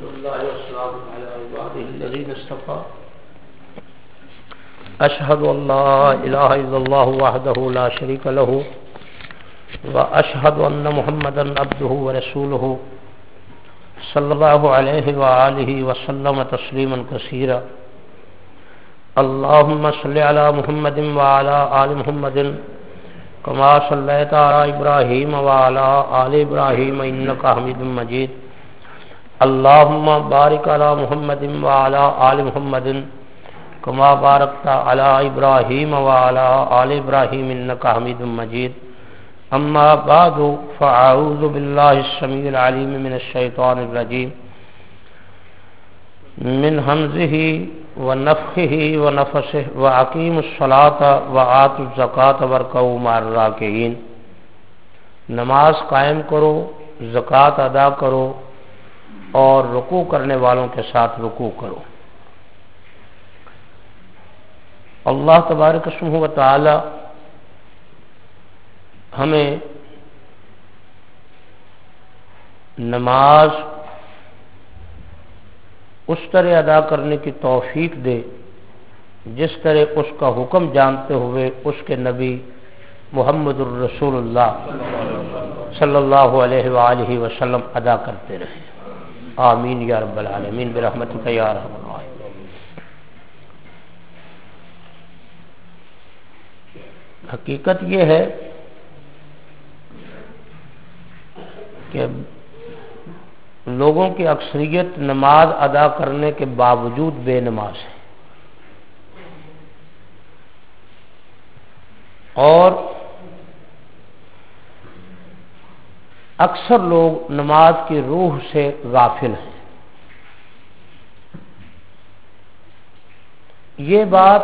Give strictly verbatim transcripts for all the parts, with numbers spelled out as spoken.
الله والسلام على عباده الذين اصطفى أشهد أن لا إله إلا الله وحده لا شريك له وأشهد أن محمدا عبده ورسوله صلى الله عليه وآله وسلم تسليما كثيرا اللهم صل على محمد وعلى آل محمد كما صليت على إبراهيم وعلى آل إبراهيم إنك حميد مجيد اللهم بارك على محمد وعلى آل محمد كما باركت على إبراهيم وعلى آل إبراهيم إنك حميد مجيد أما بعد فأعوذ بالله السميع العليم من الشيطان الرجيم من همزه ونفخه ونفسه وأقيموا الصلاة وآتوا الزكاة واركعوا مع الراكعين نماز قائم کرو، زکوٰۃ ادا کرو اور رکوع کرنے والوں کے ساتھ رکوع کرو۔ اللہ تبارک و تعالی ہمیں نماز اس طرح ادا کرنے کی توفیق دے جس طرح اس کا حکم جانتے ہوئے اس کے نبی محمد الرسول اللہ صلی اللہ علیہ وآلہ وسلم ادا کرتے رہے۔ آمین یا رب العالمین برحمتک یا ارحم الراحمین۔ حقیقت یہ ہے کہ لوگوں کی اکثریت نماز ادا کرنے کے باوجود بے نماز ہے، اور اکثر لوگ نماز کی روح سے غافل ہیں۔ یہ بات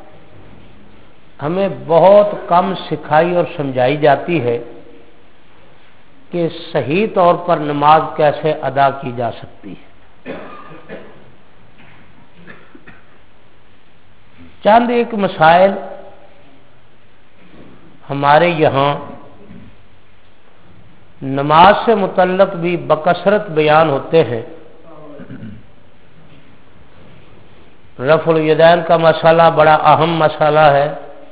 ہمیں بہت کم سکھائی اور سمجھائی جاتی ہے کہ صحیح طور پر نماز کیسے ادا کی جا سکتی ہے۔ چند ایک مسائل ہمارے یہاں نماز سے متعلق بھی بکثرت بیان ہوتے ہیں۔ رفع الیدین کا مسئلہ بڑا اہم مسئلہ ہے۔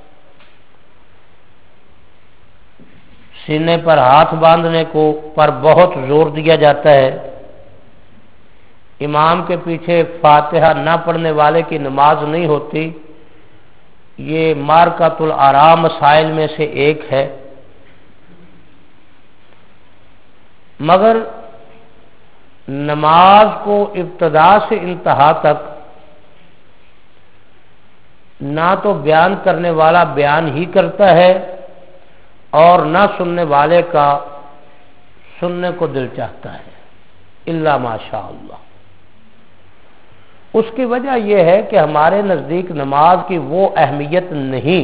سینے پر ہاتھ باندھنے کو پر بہت زور دیا جاتا ہے۔ امام کے پیچھے فاتحہ نہ پڑھنے والے کی نماز نہیں ہوتی، یہ مارکۃ الآراء مسائل میں سے ایک ہے۔ مگر نماز کو ابتدا سے انتہا تک نہ تو بیان کرنے والا بیان ہی کرتا ہے اور نہ سننے والے کا سننے کو دل چاہتا ہے، الا ماشاء اللہ۔ اس کی وجہ یہ ہے کہ ہمارے نزدیک نماز کی وہ اہمیت نہیں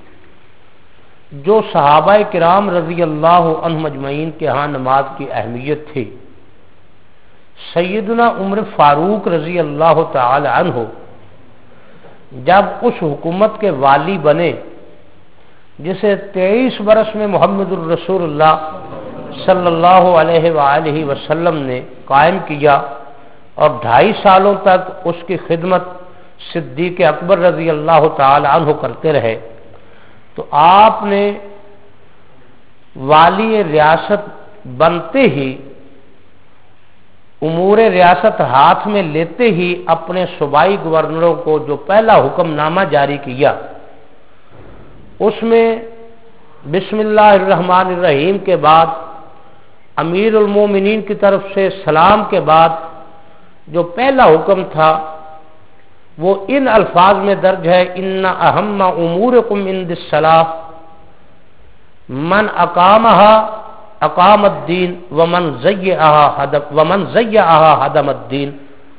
جو صحابہ کرام رضی اللہ عنہم اجمعین کے ہاں نماز کی اہمیت تھی۔ سیدنا عمر فاروق رضی اللہ تعالی عنہ جب اس حکومت کے والی بنے جسے تیئیس برس میں محمد الرسول اللہ صلی اللہ علیہ وآلہ وسلم نے قائم کیا اور ڈھائی سالوں تک اس کی خدمت صدیق اکبر رضی اللہ تعالی عنہ کرتے رہے، تو آپ نے والی ریاست بنتے ہی، امور ریاست ہاتھ میں لیتے ہی اپنے صوبائی گورنروں کو جو پہلا حکم نامہ جاری کیا، اس میں بسم اللہ الرحمن الرحیم کے بعد امیر المومنین کی طرف سے سلام کے بعد جو پہلا حکم تھا وہ ان الفاظ میں درج ہے: ان اہم امورکم عند الصلاۃ من اقامها اقام الدین ومن ضیعها هدم ومن ضیعها هدم الدین۔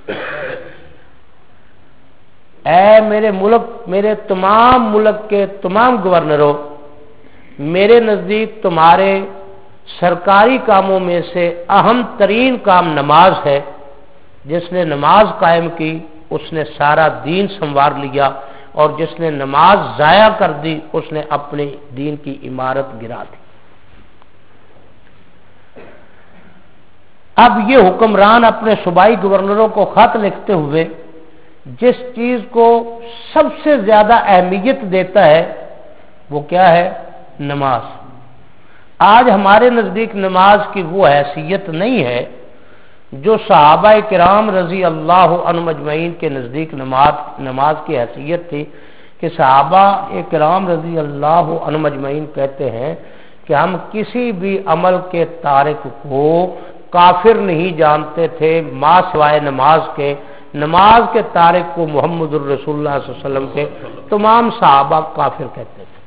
اے میرے ملک، میرے تمام ملک کے تمام گورنروں، میرے نزدیک تمہارے سرکاری کاموں میں سے اہم ترین کام نماز ہے۔ جس نے نماز قائم کی اس نے سارا دین سنوار لیا، اور جس نے نماز ضائع کر دی اس نے اپنے دین کی عمارت گرا دی۔ اب یہ حکمران اپنے صوبائی گورنروں کو خط لکھتے ہوئے جس چیز کو سب سے زیادہ اہمیت دیتا ہے وہ کیا ہے؟ نماز۔ آج ہمارے نزدیک نماز کی وہ حیثیت نہیں ہے جو صحابہ کرام رضی اللہ عنہم اجمعین کے نزدیک نماز نماز کی حیثیت تھی، کہ صحابہ کرام رضی اللہ عنہم اجمعین کہتے ہیں کہ ہم کسی بھی عمل کے تارک کو کافر نہیں جانتے تھے ما سوائے نماز کے۔ نماز کے تارک کو محمد الرسول اللہ صلی اللہ علیہ وسلم کے تمام صحابہ کافر کہتے تھے۔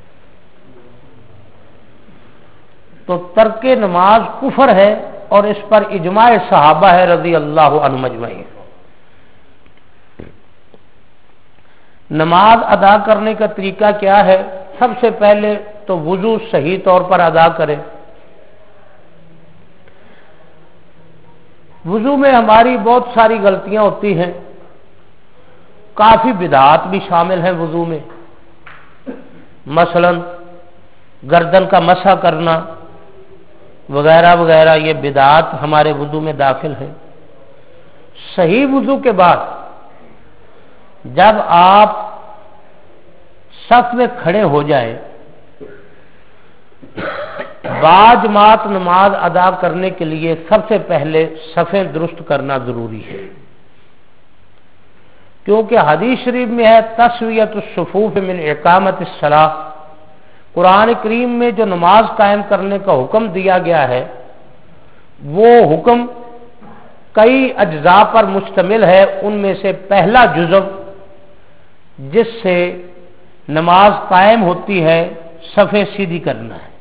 تو ترک نماز کفر ہے اور اس پر اجماع صحابہ ہے رضی اللہ عنہم اجمعین۔ نماز ادا کرنے کا طریقہ کیا ہے؟ سب سے پہلے تو وضو صحیح طور پر ادا کرے۔ وضو میں ہماری بہت ساری غلطیاں ہوتی ہیں، کافی بدعات بھی شامل ہیں وضو میں، مثلا گردن کا مسح کرنا وغیرہ وغیرہ، یہ بدعات ہمارے وضو میں داخل ہیں۔ صحیح وضو کے بعد جب آپ صف میں کھڑے ہو جائیں، باجماعت نماز ادا کرنے کے لیے سب سے پہلے صفیں درست کرنا ضروری ہے، کیونکہ حدیث شریف میں ہے تسویۃ الصفوف من اقامت الصلاۃ، قرآن کریم میں جو نماز قائم کرنے کا حکم دیا گیا ہے وہ حکم کئی اجزاء پر مشتمل ہے، ان میں سے پہلا جزو جس سے نماز قائم ہوتی ہے صفیں سیدھی کرنا ہے۔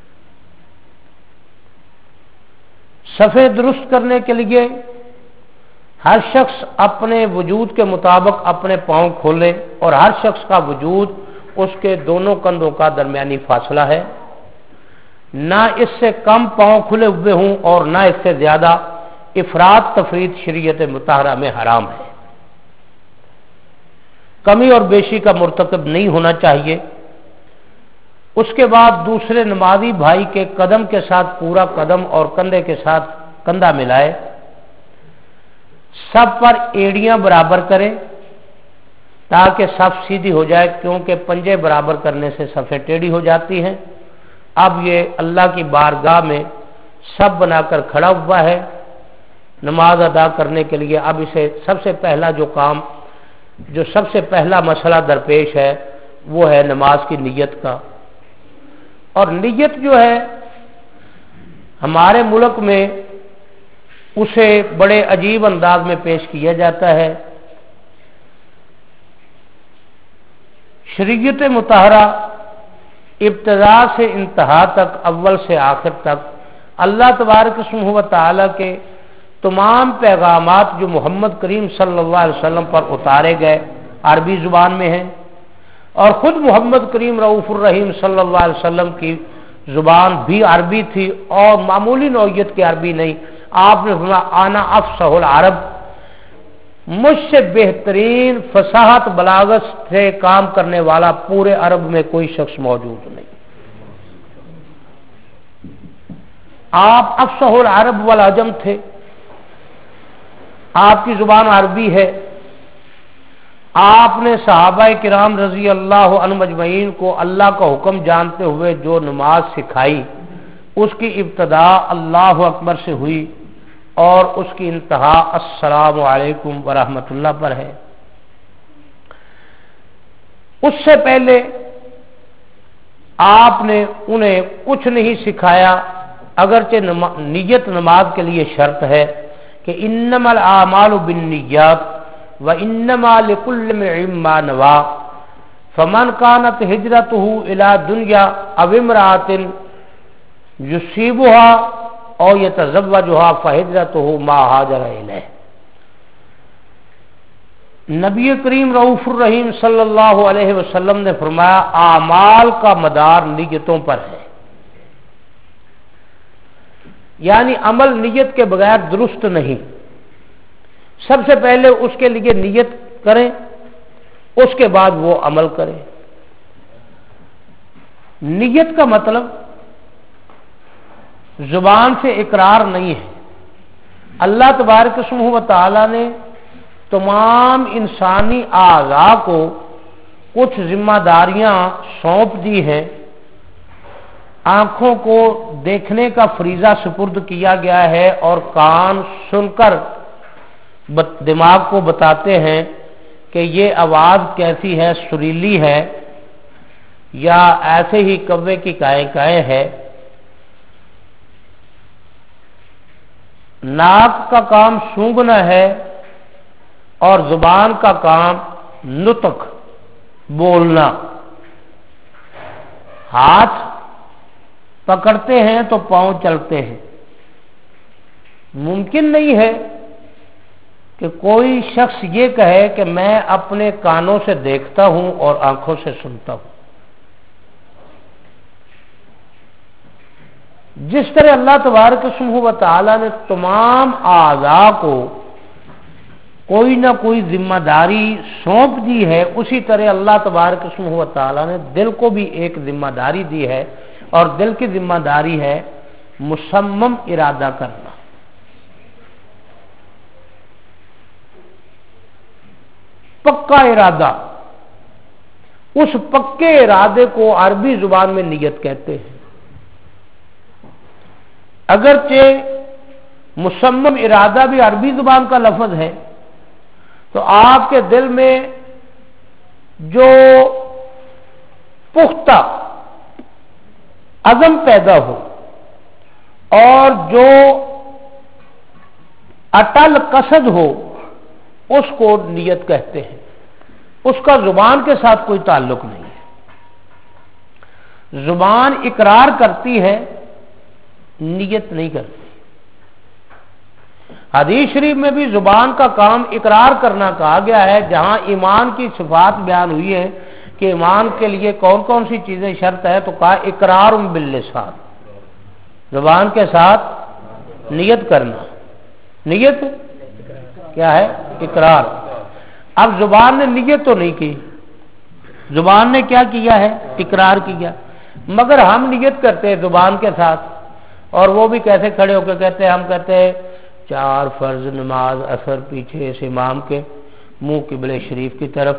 صفیں درست کرنے کے لیے ہر شخص اپنے وجود کے مطابق اپنے پاؤں کھولے، اور ہر شخص کا وجود اس کے دونوں کندھوں کا درمیانی فاصلہ ہے، نہ اس سے کم پاؤں کھلے ہوئے ہوں اور نہ اس سے زیادہ۔ افراط تفریط شریعت مطہرہ میں حرام ہے، کمی اور بیشی کا مرتکب نہیں ہونا چاہیے۔ اس کے بعد دوسرے نمازی بھائی کے قدم کے ساتھ پورا قدم اور کندھے کے ساتھ کندھا ملائے، سب پر ایڑیاں برابر کریں تاکہ صف سیدھی ہو جائے، کیونکہ پنجے برابر کرنے سے صفیں ٹیڑھی ہو جاتی ہیں۔ اب یہ اللہ کی بارگاہ میں سب بنا کر کھڑا ہوا ہے نماز ادا کرنے کے لیے۔ اب اسے سب سے پہلا جو کام جو سب سے پہلا مسئلہ درپیش ہے وہ ہے نماز کی نیت کا۔ اور نیت جو ہے ہمارے ملک میں اسے بڑے عجیب انداز میں پیش کیا جاتا ہے۔ شریعت مطہرہ ابتدا سے انتہا تک، اول سے آخر تک اللہ تبارک و تعالی کے تمام پیغامات جو محمد کریم صلی اللہ علیہ وسلم پر اتارے گئے عربی زبان میں ہیں، اور خود محمد کریم رؤوف الرحیم صلی اللہ علیہ وسلم کی زبان بھی عربی تھی، اور معمولی نوعیت کی عربی نہیں۔ آپ نے فرمایا انا افصح العرب، مجھ سے بہترین فصاحت بلاغت سے کام کرنے والا پورے عرب میں کوئی شخص موجود نہیں۔ آپ افصح العرب والعجم تھے، آپ کی زبان عربی ہے۔ آپ نے صحابہ کرام رضی اللہ عنہم اجمعین کو اللہ کا حکم جانتے ہوئے جو نماز سکھائی، اس کی ابتدا اللہ اکبر سے ہوئی اور اس کی انتہا السلام علیکم ورحمۃ اللہ پر ہے۔ اس سے پہلے آپ نے انہیں کچھ نہیں سکھایا، اگرچہ نیت نماز کے لیے شرط ہے کہ انما الاعمال بالنیات وانما لكل امرئ ما نوى فمن كانت هجرته الى دنيا او امرأة يصيبها او يتزوجها فهجرته ما هاجر اليه۔ نبی کریم رؤوف الرحیم صلی اللہ علیہ وسلم نے فرمایا اعمال کا مدار نیتوں پر ہے، یعنی عمل نیت کے بغیر درست نہیں۔ سب سے پہلے اس کے لیے نیت کریں، اس کے بعد وہ عمل کریں۔ نیت کا مطلب زبان سے اقرار نہیں ہے، اللہ तबारक व तआला ने तमाम इंसानी आज़ा को कुछ जिम्मेदारियां सौंप दी हैं। आंखों को देखने का फरीजा सुपुर्द किया गया है और कान सुनकर दिमाग को बताते हैं कि ये आवाज कैसी है, सुरीली है या ऐसे ही कव्वे की काए काए है। नाक का काम सूंघना है और जुबान का काम नुतक बोलना। हाथ पकड़ते हैं तो पांव चलते हैं। मुमकिन नहीं है कि कोई शख्स ये कहे कि मैं अपने कानों से देखता हूं और आंखों से सुनता हूं। जिस तरह अल्लाह तबारक व तआला ने तमाम आज़ा को कोई ना कोई जिम्मेदारी सौंप दी है, उसी तरह अल्लाह तबारक व तआला ने दिल को भी एक जिम्मेदारी दी है और दिल की जिम्मेदारी है मुसम्मम इरादा करना। पक्का इरादा। उस पक्के इरादे को अरबी जुबान में नियत कहते हैं। अगरचे मुसम्मम इरादा भी अरबी जुबान का लफ्ज है, तो आपके दिल में जो पुख्ता अज़म पैदा हो और जो अटल कसद हो, उसको नियत कहते हैं। उसका जुबान के साथ कोई ताल्लुक नहीं है। जुबान इकरार करती है, नियत नहीं करती। हदीस शरीफ में भी जुबान का काम इकरार करना कहा गया है। जहां ईमान की सिफात बयान हुई है कि ईमान के लिए कौन कौन सी चीजें शर्त है, तो कहा इकरार बिल्लिसान, जुबान के साथ नियत करना। नियत क्या है? इकरार। अब जुबान ने नियत तो नहीं की, जुबान ने क्या किया है? इकरार किया। मगर हम नियत करते हैं जुबान के साथ, और वो भी कैसे खड़े होकर कहते हैं? हम कहते हैं चार फर्ज नमाज असर पीछे इस इमाम के, मुंह किबले शरीफ की तरफ।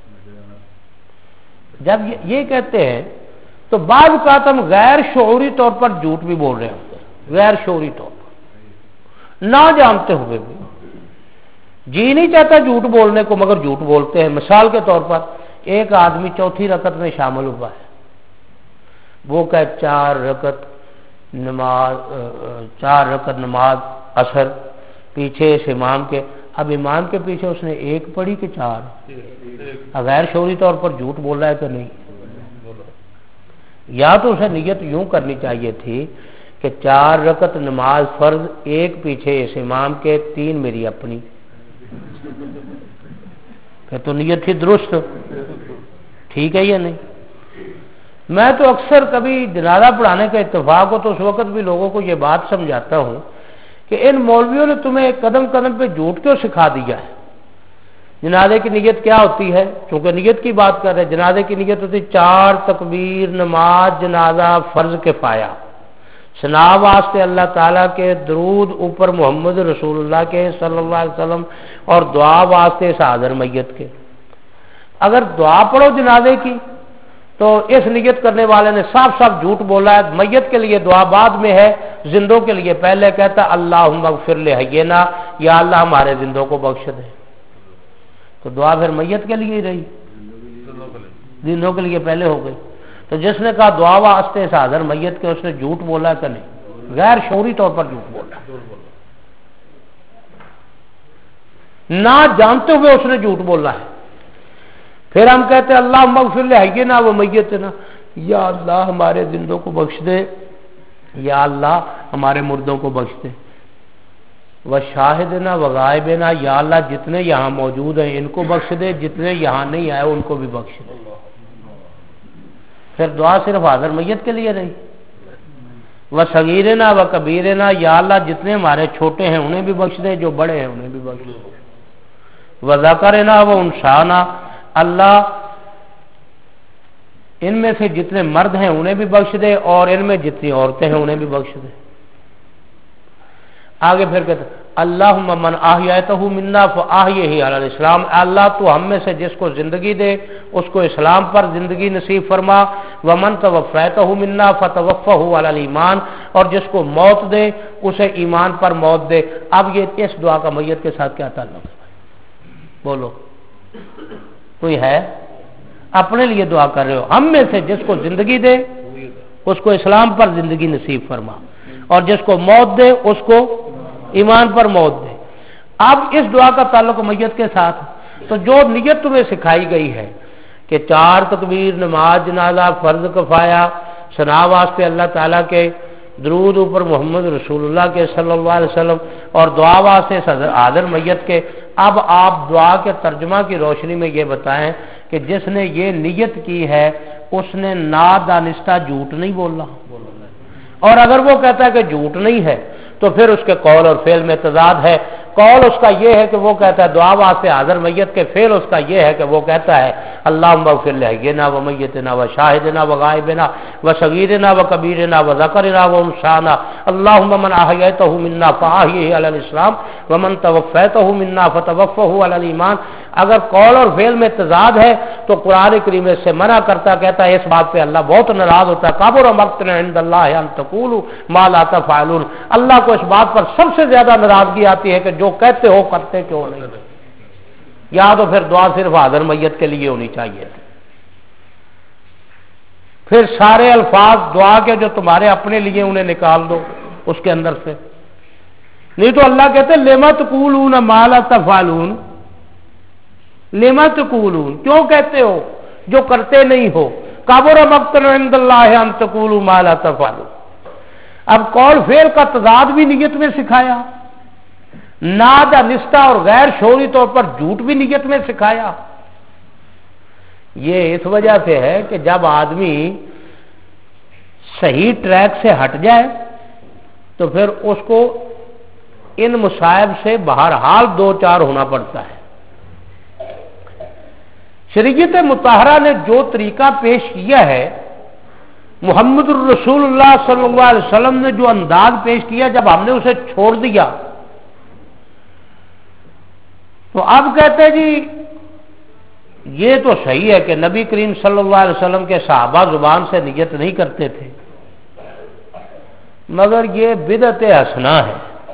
जब ये, ये कहते हैं तो बाद का हम गैर शऊरी तौर पर झूठ भी बोल रहे होते हैं, गैर शऊरी तौर पर, ना जानते हुए भी। जी नहीं चाहता झूठ बोलने को, मगर झूठ बोलते हैं। मिसाल के तौर पर एक आदमी चौथी रकत में शामिल हुआ है, वो कहे चार रकत नमाज, चार रकत नमाज असर पीछे इस इमाम के। अब इमाम के पीछे उसने एक पढ़ी कि चार? गैर शऊरी तौर पर झूठ बोल रहा है कि नहीं? या तो उसे नियत यूं करनी चाहिए थी कि चार रकत नमाज फर्ज, एक पीछे इस इमाम के, तीन मेरी अपनी, फिर तो नियत थी दुरुस्त। ठीक है या नहीं? मैं तो अक्सर कभी जनाजा पढ़ाने का इत्तेफाक हो तो उस वक्त भी लोगों को ये बात समझाता हूं कि इन मौलवियों ने तुम्हें कदम कदम पे झूठ क्यों सिखा दिया है। जनाजे की नियत क्या होती है? क्योंकि नियत की बात कर रहे हैं। जनाजे की नियत होती चार तकबीर, नमाज जनाजा फर्ज किफाया, सना वास्ते अल्लाह ताला के, दरूद ऊपर मोहम्मद रसूलुल्लाह के सल्लल्लाहु अलैहि वसल्लम, और दुआ वास्ते इस हाज़िर मैयत के। अगर दुआ पढ़ो जनाजे की तो इस नियत करने वाले ने साफ साफ झूठ बोला है। मैयत के लिए दुआ बाद में है, जिंदों के लिए पहले कहता अल्लाहुम्मा इग़फिर लिहय्यिना, या अल्लाह हमारे जिंदों को बख्श दे। तो दुआ फिर मैयत के लिए ही रही, जिंदों के लिए पहले हो गई। तो जिसने कहा दुआ वास्ते इस हाज़िर मैयत के, उसने झूठ बोला कि नहीं? गैर शऊरी तौर पर झूठ बोला, ना जानते हुए उसने झूठ बोला है। फिर हम कहते हैं अल्लाह मग़फ़िर लिहय्यिना व मय्यितना, या अल्लाह हमारे जिंदों को बख्श दे, या अल्लाह हमारे मुर्दों को बख्श दे। व शाहिदना व गायबना, या अल्लाह जितने यहाँ मौजूद हैं इनको बख्श दे, जितने यहाँ नहीं आए उनको भी बख्श दे। फिर दुआ सिर्फ हाज़िर मैयत के लिए रही। व सगीरना व कबीरना, या अल्लाह जितने हमारे छोटे हैं उन्हें भी बख्श दे, जो बड़े हैं उन्हें भी बख्श दे। व ज़करना व उनसाना, अल्लाह इनमें से जितने मर्द हैं उन्हें भी बख्श दे, और इनमें जितनी औरतें हैं उन्हें भी बख्श दे। आगे फिर कहते अल्लाहुम्मा मन अहयतहु मिन्ना फअहयिही अलल इस्लाम, अल्लाह तो हम में से जिसको जिंदगी दे उसको इस्लाम पर जिंदगी नसीब फरमा, वमन तवफ़ैतहु मिन्ना फतवफ़्फ़हु अलल ईमान, और जिसको मौत दे उसे ईमान पर मौत दे। अब ये इस दुआ का मैयत के साथ क्या ताल्लुक है? बोलो, कोई है? अपने लिए दुआ कर रहे हो, हम में से जिसको जिंदगी दे उसको इस्लाम पर जिंदगी नसीब फरमा, और जिसको मौत दे उसको ईमान पर मौत दे। अब इस दुआ का ताल्लुक मैयत के साथ, तो जो नियत तुम्हें सिखाई गई है कि चार तकबीर, नमाज जनाजा, फर्ज कफाया, सना वास्ते अल्लाह ताला के, दरूद ऊपर मोहम्मद रसूलुल्लाह के सल्लल्लाहु अलैहि वसल्लम, और दुआ वास्ते सदर आदर मैयत के। अब आप दुआ के तर्जुमा की रोशनी में ये बताएं कि जिसने ये नियत की है उसने नादानिस्ता झूठ नहीं बोला, और अगर वो कहता है कि झूठ नहीं है तो फिर उसके कौल और फेल में तजाद है। कौल उसका ये है कि वो कहता है दुआ वास्ते हाज़िर मैयत के, फेल उसका ये है कि वो कहता है अल्लाहुम्मा इग़फिर लिहय्यिना व मय्यितना व शाहिदिना व गायबिना व सगीरिना व कबीरिना व ज़करिना व उन्साना, अल्लाहुम्मा मन अहयतहु मिन्ना फअहयिही अलल इस्लाम व मन तवफ़्फ़ैतहु मिन्ना फतवफ़्फ़हु अलल ईमान। अगर कौल और फेल में तजाद है तो कुरान करीम से मना करता, कहता है इस बात पे अल्लाह बहुत नाराज होता है। कबुर मक़्तन इंदल्लाहि अन तक़ूलू मा ला तफ़अलून, अल्लाह को इस बात पर सबसे ज्यादा नाराजगी आती है कि जो कहते हो करते क्यों नहीं। या तो फिर दुआ सिर्फ हाज़िर मैयत के लिए होनी चाहिए, फिर सारे अल्फाज दुआ के जो तुम्हारे अपने लिए उन्हें निकाल दो उसके अंदर से। नहीं तो अल्लाह कहते लिमा तक़ूलून मा ला तफ़अलून, लिमा तक़ूलून, क्यों कहते हो जो करते नहीं हो। कबुर मक़्तन इंदल्लाहि अन तक़ूलू मा ला तफ़अलून। अब कौल फेल का तजाद भी नियत में सिखाया, नादा निस्ता और गैर शोरी तौर पर झूठ भी नियत में सिखाया। ये इस वजह से है कि जब आदमी सही ट्रैक से हट जाए तो फिर उसको इन मुसाइब से बहरहाल दो चार होना पड़ता है। शरीयत मुताहरा ने जो तरीका पेश किया है, मुहम्मद रसूलुल्लाह सल्लल्लाहु अलैहि वसल्लम ने जो अंदाज पेश किया, जब हमने उसे छोड़ दिया तो अब कहते जी ये तो सही है कि नबी करीम सल्लल्लाहु अलैहि वसल्लम के सहाबा जुबान से नियत नहीं करते थे, मगर ये बिदअत हसना है।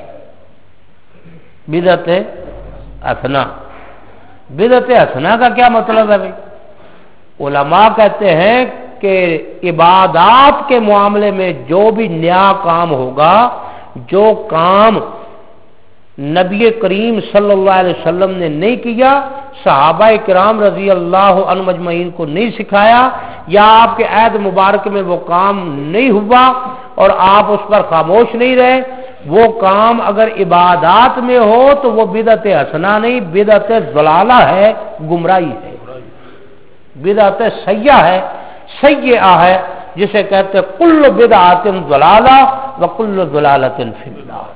बिदअत हसना, बिदअत हसना का क्या मतलब है भाई? उलमा कहते हैं कि इबादात के मामले में जो भी नया काम होगा, जो काम नबी करीम सल्लल्लाहु अलैहि वसल्लम ने नहीं किया, सहाबा किराम रजी अल्लाह अन्हुम अजमईन को नहीं सिखाया, या आपके ऐद मुबारक में वो काम नहीं हुआ और आप उस पर खामोश नहीं रहे, वो काम अगर इबादात में हो तो वो बिदअत हसना नहीं, बिदअत ज़लाला है, गुमराही है, बिदअत सय्या है, सय्या है, जिसे कहते कुल्लु बिदअतिन ज़लाला व कुल्लु ज़लालतिन फिन्नार।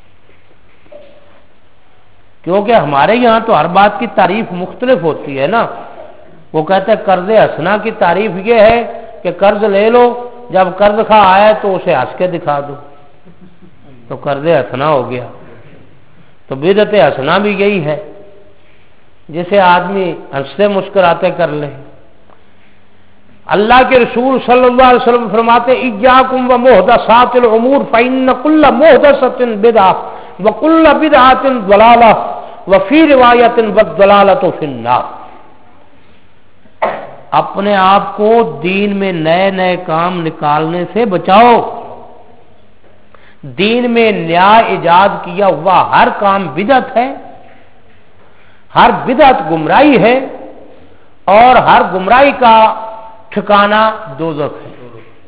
क्योंकि हमारे यहाँ तो हर बात की तारीफ मुख्तलिफ होती है ना। वो कहते हैं कर्ज हसना की तारीफ ये है कि कर्ज ले लो, जब कर्ज खा आए तो उसे हंस के दिखा दो, तो कर्ज हसना हो गया। तो बिदअत हसना भी यही है, जिसे आदमी हंसते मुस्कुराते कर ले। अल्लाह के रसूल सल्लल्लाहु अलैहि वसल्लम फरमाते इय्याकुम व मुहदसातिल उमूर फइन्न कुल्ल मुहदसतिन बिदअह व कुल्ल बिदअतिन ज़लालह व फी रिवायतिन वज़्ज़लालतु फिन्नार। अपने आप को दीन में नए नए काम निकालने से बचाओ। दीन में नया इजाद किया हुआ हर काम बिदअत है, हर बिदअत गुमराही है, और हर गुमराही का ठिकाना दोज़ख है।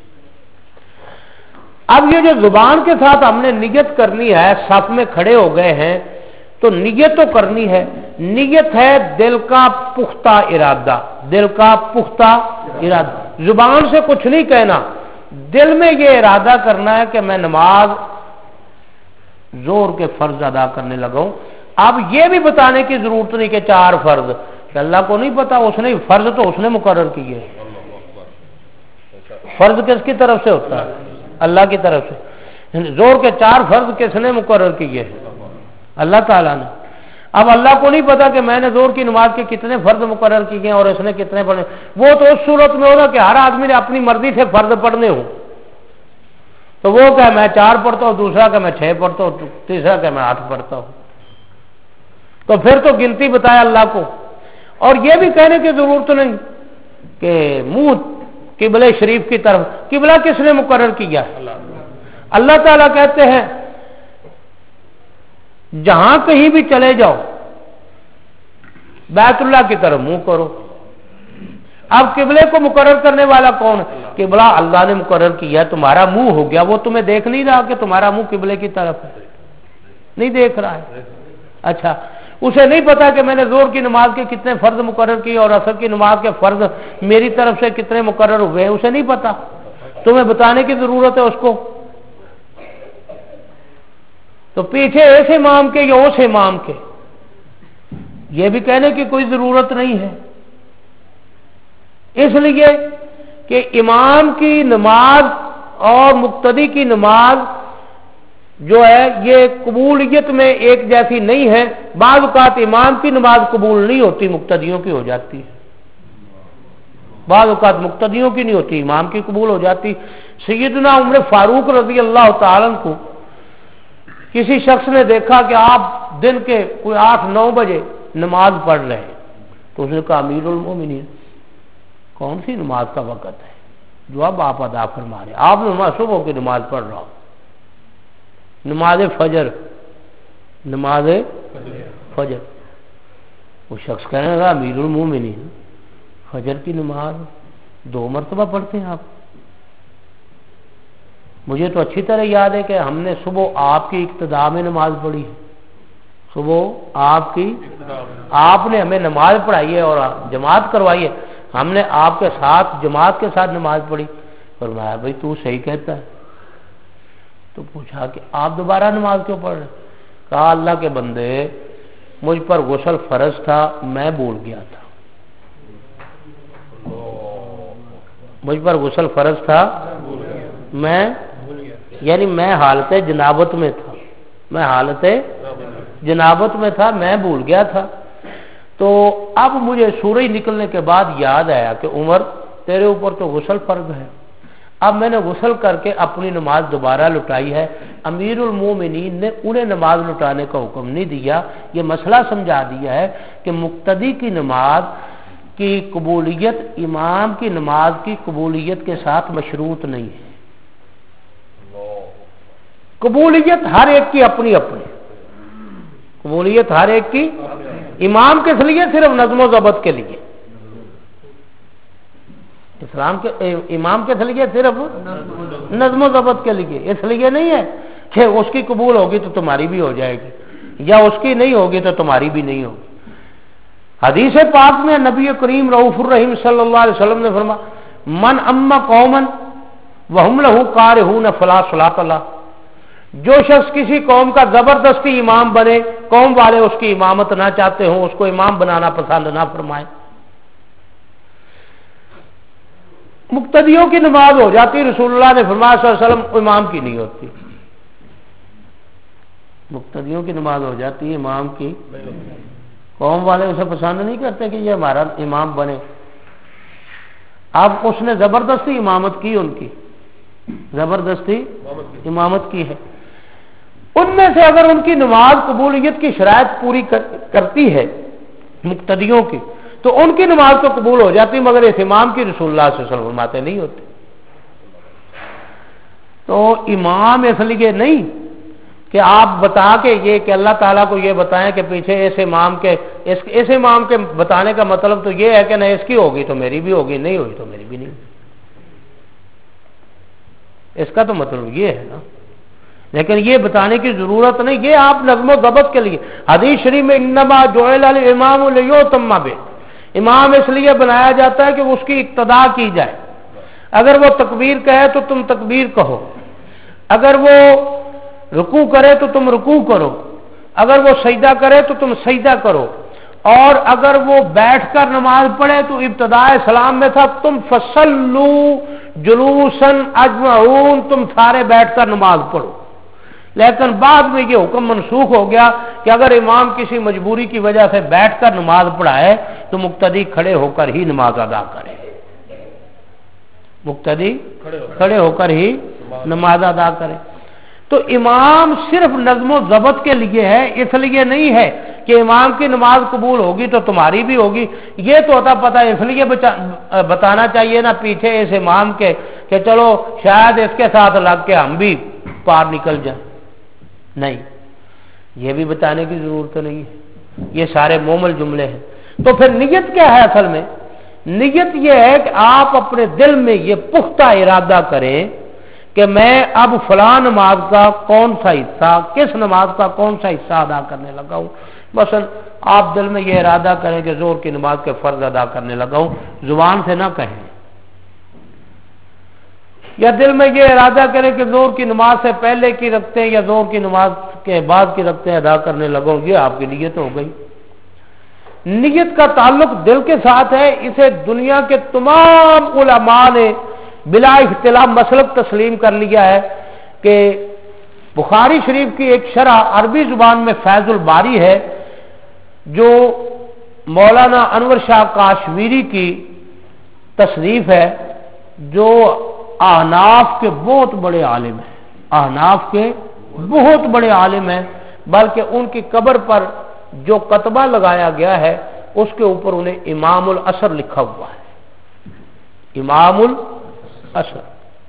अब ये जो जुबान के साथ हमने नियत करनी है, सफ में खड़े हो गए हैं तो नियत तो करनी है। नियत है दिल का पुख्ता इरादा, दिल का पुख्ता इरादा। जुबान से कुछ नहीं कहना, दिल में ये इरादा करना है कि मैं नमाज जोर के फर्ज अदा करने लगा हूं। अब ये भी बताने की जरूरत नहीं कि चार फर्ज, अल्लाह को नहीं पता, उसने फर्ज तो उसने मुकर्रर किए। फर्ज किसकी तरफ से होता है? अल्लाह की तरफ से। जोर के चार फर्ज किसने मुकर्रर किए? اللہ تعالیٰ نے. اب اللہ کو نہیں پتا کہ میں نے زور کی نماز کے کتنے فرض مقرر کیے ہیں اور اس نے کتنے پڑھنے. وہ تو اس صورت میں ہوگا کہ ہر آدمی نے اپنی مرضی سے فرض پڑھنے ہوں. تو وہ کہ میں چار پڑھتا ہوں, دوسرا کہ میں چھ پڑھتا ہوں, تیسرا کہ میں آٹھ پڑھتا ہوں. تو پھر تو گنتی بتایا اللہ کو. اور یہ بھی کہنے کی ضرورت نہیں کہ منہ قبلہ شریف کی طرف. قبلہ کس نے مقرر کیا؟ اللہ تعالیٰ کہتے ہیں جہاں کہیں بھی چلے جاؤ بیت اللہ کی طرف منہ کرو. اب قبلے کو مقرر کرنے والا کون ہے؟ قبلہ اللہ نے مقرر کیا. تمہارا منہ ہو گیا, وہ تمہیں دیکھ نہیں رہا کہ تمہارا منہ قبلے کی طرف ہے, نہیں دیکھ رہا ہے. اچھا, اسے نہیں پتا کہ میں نے زور کی نماز کے کتنے فرض مقرر کیے اور عصر کی نماز کے فرض میری طرف سے کتنے مقرر ہوئے ہیں, اسے نہیں پتا. تمہیں بتانے کی ضرورت ہے اس کو. تو پیچھے ایسے امام کے یا اس امام کے یہ بھی کہنے کی کوئی ضرورت نہیں ہے, اس لیے کہ امام کی نماز اور مقتدی کی نماز جو ہے یہ قبولیت میں ایک جیسی نہیں ہے. بعض اوقات امام کی نماز قبول نہیں ہوتی, مقتدیوں کی ہو جاتی ہے. بعض اوقات مقتدیوں کی نہیں ہوتی, امام کی قبول ہو جاتی. سیدنا عمر فاروق رضی اللہ تعالیٰ عنہ کو کسی شخص نے دیکھا کہ آپ دن کے کوئی آٹھ نو بجے نماز پڑھ رہے ہیں, تو اس نے کہا امیر المومنین کون سی نماز کا وقت ہے جو اب آپ ادا فرما رہے ہیں؟ آپ نے صبح کی نماز پڑھ رہا ہوں, نماز فجر, نماز فجر. وہ شخص کہنے لگا امیر المومنین فجر کی نماز دو مرتبہ پڑھتے ہیں آپ؟ مجھے تو اچھی طرح یاد ہے کہ ہم نے صبح آپ کی اقتداء میں نماز پڑھی ہے. صبح آپ کی آپ نے ہمیں نماز پڑھائی ہے اور جماعت کروائی ہے, ہم نے آپ کے ساتھ جماعت کے ساتھ نماز پڑھی. فرمایا بھائی تو صحیح کہتا ہے. تو پوچھا کہ آپ دوبارہ نماز کیوں پڑھ رہے؟ کہا اللہ کے بندے مجھ پر غسل فرض تھا, میں بھول گیا تھا. مجھ پر غسل فرض تھا, میں یعنی میں حالت جنابت میں تھا, میں حالت جنابت میں تھا, میں بھول گیا تھا. تو اب مجھے سورج نکلنے کے بعد یاد آیا کہ عمر تیرے اوپر تو غسل فرض ہے. اب میں نے غسل کر کے اپنی نماز دوبارہ لٹائی ہے. امیر المومنین نے انہیں نماز لٹانے کا حکم نہیں دیا, یہ مسئلہ سمجھا دیا ہے کہ مقتدی کی نماز کی قبولیت امام کی نماز کی قبولیت کے ساتھ مشروط نہیں ہے. قبولیت ہر ایک کی اپنی اپنی, قبولیت ہر ایک کی. امام کس لیے؟ صرف نظم و ضبط کے لیے. اسلام کے امام کس لیے؟ صرف نظم و ضبط کے لیے. اس لیے نہیں ہے کہ اس کی قبول ہوگی تو تمہاری بھی ہو جائے گی, یا اس کی نہیں ہوگی تو تمہاری بھی نہیں ہوگی. حدیث پاک میں نبی کریم رؤوف الرحیم صلی اللہ علیہ وسلم نے فرمایا من اما قوما وهم له کارہون فلا صلاۃ له. جو شخص کسی قوم کا زبردستی امام بنے, قوم والے اس کی امامت نہ چاہتے ہوں, اس کو امام بنانا پسند نہ فرمائے. مقتدیوں کی نماز ہو جاتی, رسول اللہ نے فرمایا صلی اللہ علیہ وسلم امام کی نہیں ہوتی. مقتدیوں کی نماز ہو جاتی, امام کی. قوم والے اسے پسند نہیں کرتے کہ یہ ہمارا امام بنے. اب اس نے زبردستی امامت کی, ان کی زبردستی امامت کی ہے. ان میں سے اگر ان کی نماز قبولیت کی شرائط پوری کرتی ہے مقتدیوں کی, تو ان کی نماز تو قبول ہو جاتی, مگر اس امام کی رسول اللہ صلی اللہ علیہ وسلم فرماتے نہیں ہوتے. تو امام اس لیے نہیں کہ آپ بتا کے یہ کہ اللہ تعالیٰ کو یہ بتائیں کہ پیچھے اس امام کے اس, اس امام کے بتانے کا مطلب تو یہ ہے کہ نہیں اس کی ہوگی تو میری بھی ہوگی, نہیں ہوگی تو میری بھی نہیں. اس کا تو مطلب یہ ہے نا. لیکن یہ بتانے کی ضرورت نہیں, یہ آپ نظم و ضبط کے لیے. حدیث شریف میں انما جعل الامام لیؤتم بہ, امام اس لیے بنایا جاتا ہے کہ اس کی اقتداء کی جائے. اگر وہ تکبیر کہے تو تم تکبیر کہو, اگر وہ رکوع کرے تو تم رکوع کرو, اگر وہ سجدہ کرے تو تم سجدہ کرو, اور اگر وہ بیٹھ کر نماز پڑھے تو ابتداء سلام میں تھا تم فصلوا جلوسا اجمعون, تم سارے بیٹھ کر نماز پڑھو. لیکن بعد میں یہ حکم منسوخ ہو گیا کہ اگر امام کسی مجبوری کی وجہ سے بیٹھ کر نماز پڑھائے تو مقتدی کھڑے ہو کر ہی نماز ادا کرے، مقتدی کھڑے ہو کر ہی نماز ادا کرے۔ تو امام صرف نظم و ضبط کے لیے ہے، اس لیے نہیں ہے کہ امام کی نماز قبول ہوگی تو تمہاری بھی ہوگی۔ یہ تو ہوتا پتہ اس لیے بتانا چاہیے نا پیچھے اس امام کے کہ چلو شاید اس کے ساتھ لگ کے ہم بھی پار نکل جائیں، نہیں، یہ بھی بتانے کی ضرورت نہیں ہے، یہ سارے مومل جملے ہیں۔ تو پھر نیت کیا ہے؟ اصل میں نیت یہ ہے کہ آپ اپنے دل میں یہ پختہ ارادہ کریں کہ میں اب فلاں نماز کا کون سا حصہ، کس نماز کا کون سا حصہ ادا کرنے لگا ہوں۔ مثلا آپ دل میں یہ ارادہ کریں کہ ظہر کی نماز کے فرض ادا کرنے لگا ہوں، زبان سے نہ کہیں، یا دل میں یہ ارادہ کریں کہ ظہر کی نماز سے پہلے کی رکھتے ہیں یا ظہر کی نماز کے بعد کی رکھتے ہیں ادا کرنے لگا ہوں، یہ آپ کی نیت ہو گئی۔ نیت کا تعلق دل کے ساتھ ہے، اسے دنیا کے تمام علماء نے بلا اختلاف مسلک تسلیم کر لیا ہے کہ بخاری شریف کی ایک شرح عربی زبان میں فیض الباری ہے جو مولانا انور شاہ کاشمیری کی تصنیف ہے، جو احناف کے بہت بڑے عالم ہیں، احناف کے بہت بڑے عالم ہیں، بلکہ ان کی قبر پر جو کتبہ لگایا گیا ہے اس کے اوپر انہیں امام العصر لکھا ہوا ہے، امام العصر۔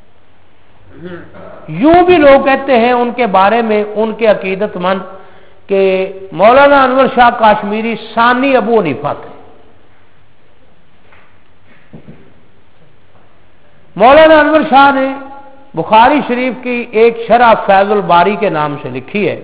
یوں بھی لوگ کہتے ہیں ان کے بارے میں، ان کے عقیدت مند، کہ مولانا انور شاہ کاشمیری ثانی ابو حنیفہ تھے۔ مولانا انور شاہ نے بخاری شریف کی ایک شرح فیض الباری کے نام سے لکھی ہے،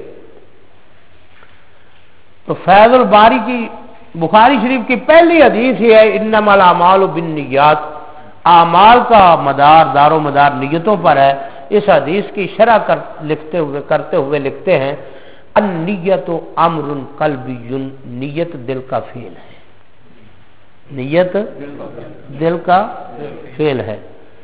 تو فیض الباری کی بخاری شریف کی پہلی حدیث یہ ہے انما الاعمال بالنیات، اعمال کا مدار دار و مدار نیتوں پر ہے۔ اس حدیث کی شرح کر لکھتے ہوئے کرتے ہوئے لکھتے ہیں النیت امر قلبی، نیت دل کا فعل ہے، نیت دل کا فعل ہے۔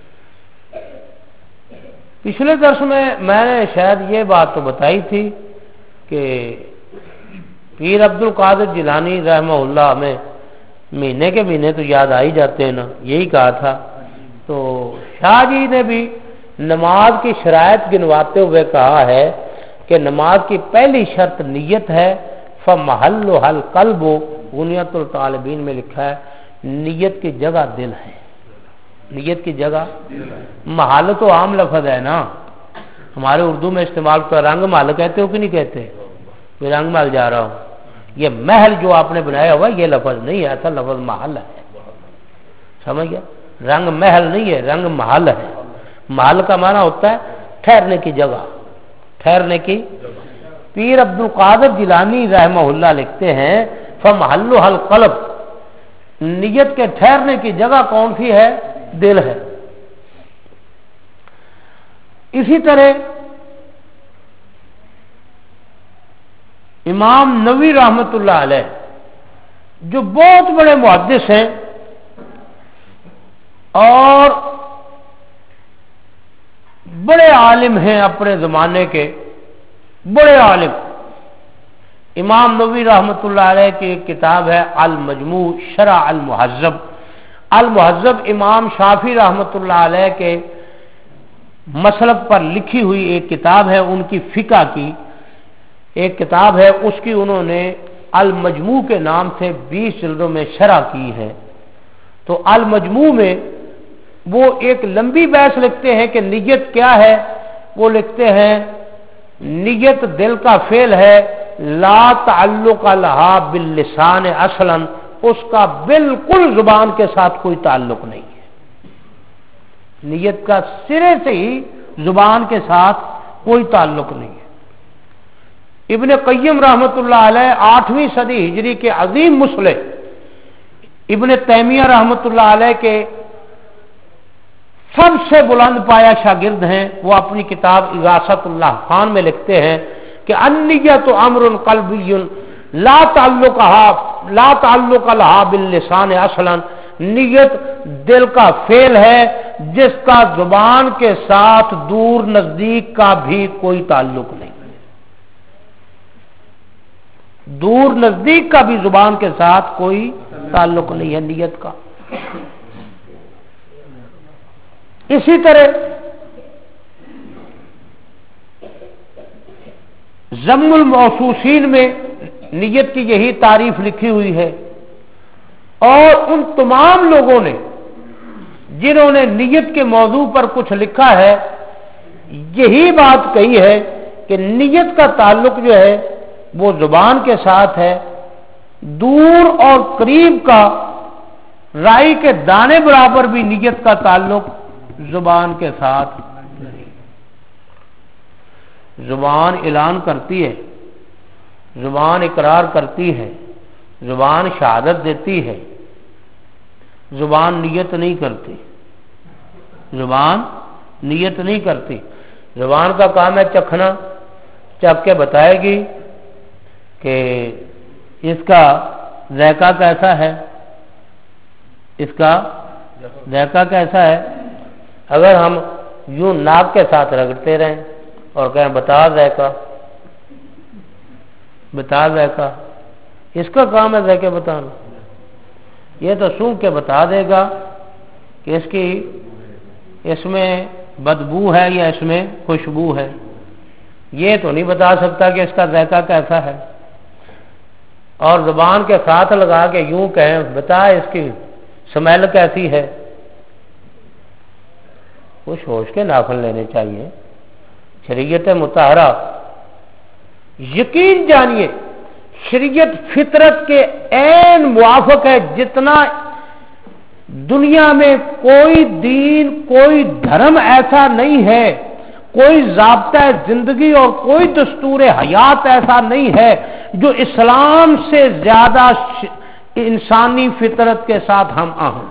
پچھلے درس میں میں نے شاید یہ بات تو بتائی تھی کہ پیر عبد القادر جیلانی رحمہ اللہ میں مہینے کے مہینے تو یاد آ ہی جاتے ہیں نا، یہی کہا تھا۔ تو شاہ جی نے بھی نماز کی شرائط گنواتے ہوئے کہا ہے کہ نماز کی پہلی شرط نیت ہے، فمحلھا القلب، غنیۃ الطالبین میں لکھا ہے نیت کی جگہ دل ہے، نیت کی جگہ محل تو عام لفظ ہے نا، ہمارے اردو میں استعمال تو رنگ محل کہتے ہو کہ نہیں کہتے؟ میں رنگ محل جا رہا ہوں، یہ محل جو آپ نے بنایا ہوا یہ لفظ نہیں ہے، ایسا لفظ محل ہے، سمجھ گیا؟ رنگ محل نہیں ہے، رنگ محل ہے۔ محل کا معنی ہوتا ہے ٹھہرنے کی جگہ، ٹھہرنے کی۔ پیر عبد القادر جیلانی رحمہ اللہ لکھتے ہیں فمحلھا القلب، نیت کے ٹھہرنے کی جگہ کون سی ہے؟ دل ہے۔ اسی طرح امام نووی رحمت اللہ علیہ جو بہت بڑے محدث ہیں اور بڑے عالم ہیں اپنے زمانے کے، بڑے عالم، امام نووی رحمت اللہ علیہ کی ایک کتاب ہے المجموع شرح المہذب۔ المہذب امام شافعی رحمت اللہ علیہ کے مسلک پر لکھی ہوئی ایک کتاب ہے، ان کی فقہ کی ایک کتاب ہے، اس کی انہوں نے المجموع کے نام سے بیس جلدوں میں شرح کی ہے۔ تو المجموع میں وہ ایک لمبی بحث لکھتے ہیں کہ نیت کیا ہے، وہ لکھتے ہیں نیت دل کا فعل ہے، لا تعلق لہا باللسان اصلا، اس کا بالکل زبان کے ساتھ کوئی تعلق نہیں ہے، نیت کا سرے سے ہی زبان کے ساتھ کوئی تعلق نہیں ہے۔ ابن قیم رحمت اللہ علیہ آٹھویں صدی ہجری کے عظیم مصلح، ابن تیمیہ رحمت اللہ علیہ کے سب سے بلند پایا شاگرد ہیں، وہ اپنی کتاب اغاثۃ اللہفان میں لکھتے ہیں کہ النیت امر قلبی لا تعلق لا تعلق لہا باللسان اصلا، نیت دل کا فعل ہے جس کا زبان کے ساتھ دور نزدیک کا بھی کوئی تعلق نہیں ہے، دور نزدیک کا بھی زبان کے ساتھ کوئی تعلق نہیں ہے نیت کا. اسی طرح ضم الموصوصین میں نیت کی یہی تعریف لکھی ہوئی ہے. اور ان تمام لوگوں نے جنہوں نے نیت کے موضوع پر کچھ لکھا ہے یہی بات کہی ہے کہ نیت کا تعلق جو ہے وہ زبان کے ساتھ ہے. دور اور قریب کا رائی کے دانے برابر بھی نیت کا تعلق زبان کے ساتھ نہیں. زبان اعلان کرتی ہے, زبان اقرار کرتی ہے, زبان شہادت دیتی ہے, زبان نیت نہیں کرتی. زبان نیت نہیں کرتی. زبان کا کام ہے چکھنا, چکھ کے بتائے گی کہ اس کا ذائقہ کیسا ہے, اس کا ذائقہ کیسا ہے. اگر ہم یوں ناک کے ساتھ رگڑتے رہیں اور کہیں بتا ذائقہ, بتا ذائقہ, اس کا کام ہے ذائقہ بتانا. یہ تو سونگھ کے بتا دے گا کہ اس کی اس میں بدبو ہے یا اس میں خوشبو ہے. یہ تو نہیں بتا سکتا کہ اس کا ذائقہ کیسا ہے. اور زبان کے ساتھ لگا کے یوں کہیں بتا اس کی سمیل کیسی ہے. کچھ ہوش کے ناخن لینے چاہیے. شریعت مطہرہ یقین جانیے شریعت فطرت کے عین موافق ہے. جتنا دنیا میں کوئی دین کوئی دھرم ایسا نہیں ہے, کوئی ضابطہ زندگی اور کوئی دستور حیات ایسا نہیں ہے جو اسلام سے زیادہ انسانی فطرت کے ساتھ ہم آہنگ.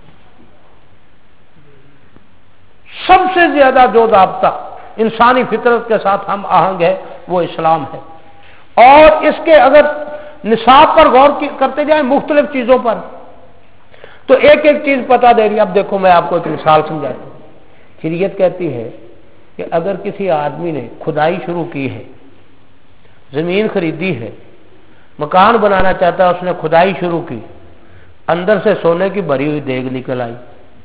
سب سے زیادہ جو ضابطہ انسانی فطرت کے ساتھ ہم آہنگ ہے وہ اسلام ہے. اور اس کے اگر نصاب پر غور کرتے جائیں مختلف چیزوں پر تو ایک ایک چیز پتا دے رہی ہے. اب دیکھو میں آپ کو ایک مثال سمجھاتا ہوں. شریعت کہتی ہے کہ اگر کسی آدمی نے کھدائی شروع کی ہے, زمین خریدی ہے, مکان بنانا چاہتا ہے, اس نے کھدائی شروع کی, اندر سے سونے کی بھری ہوئی دیگ نکل آئی,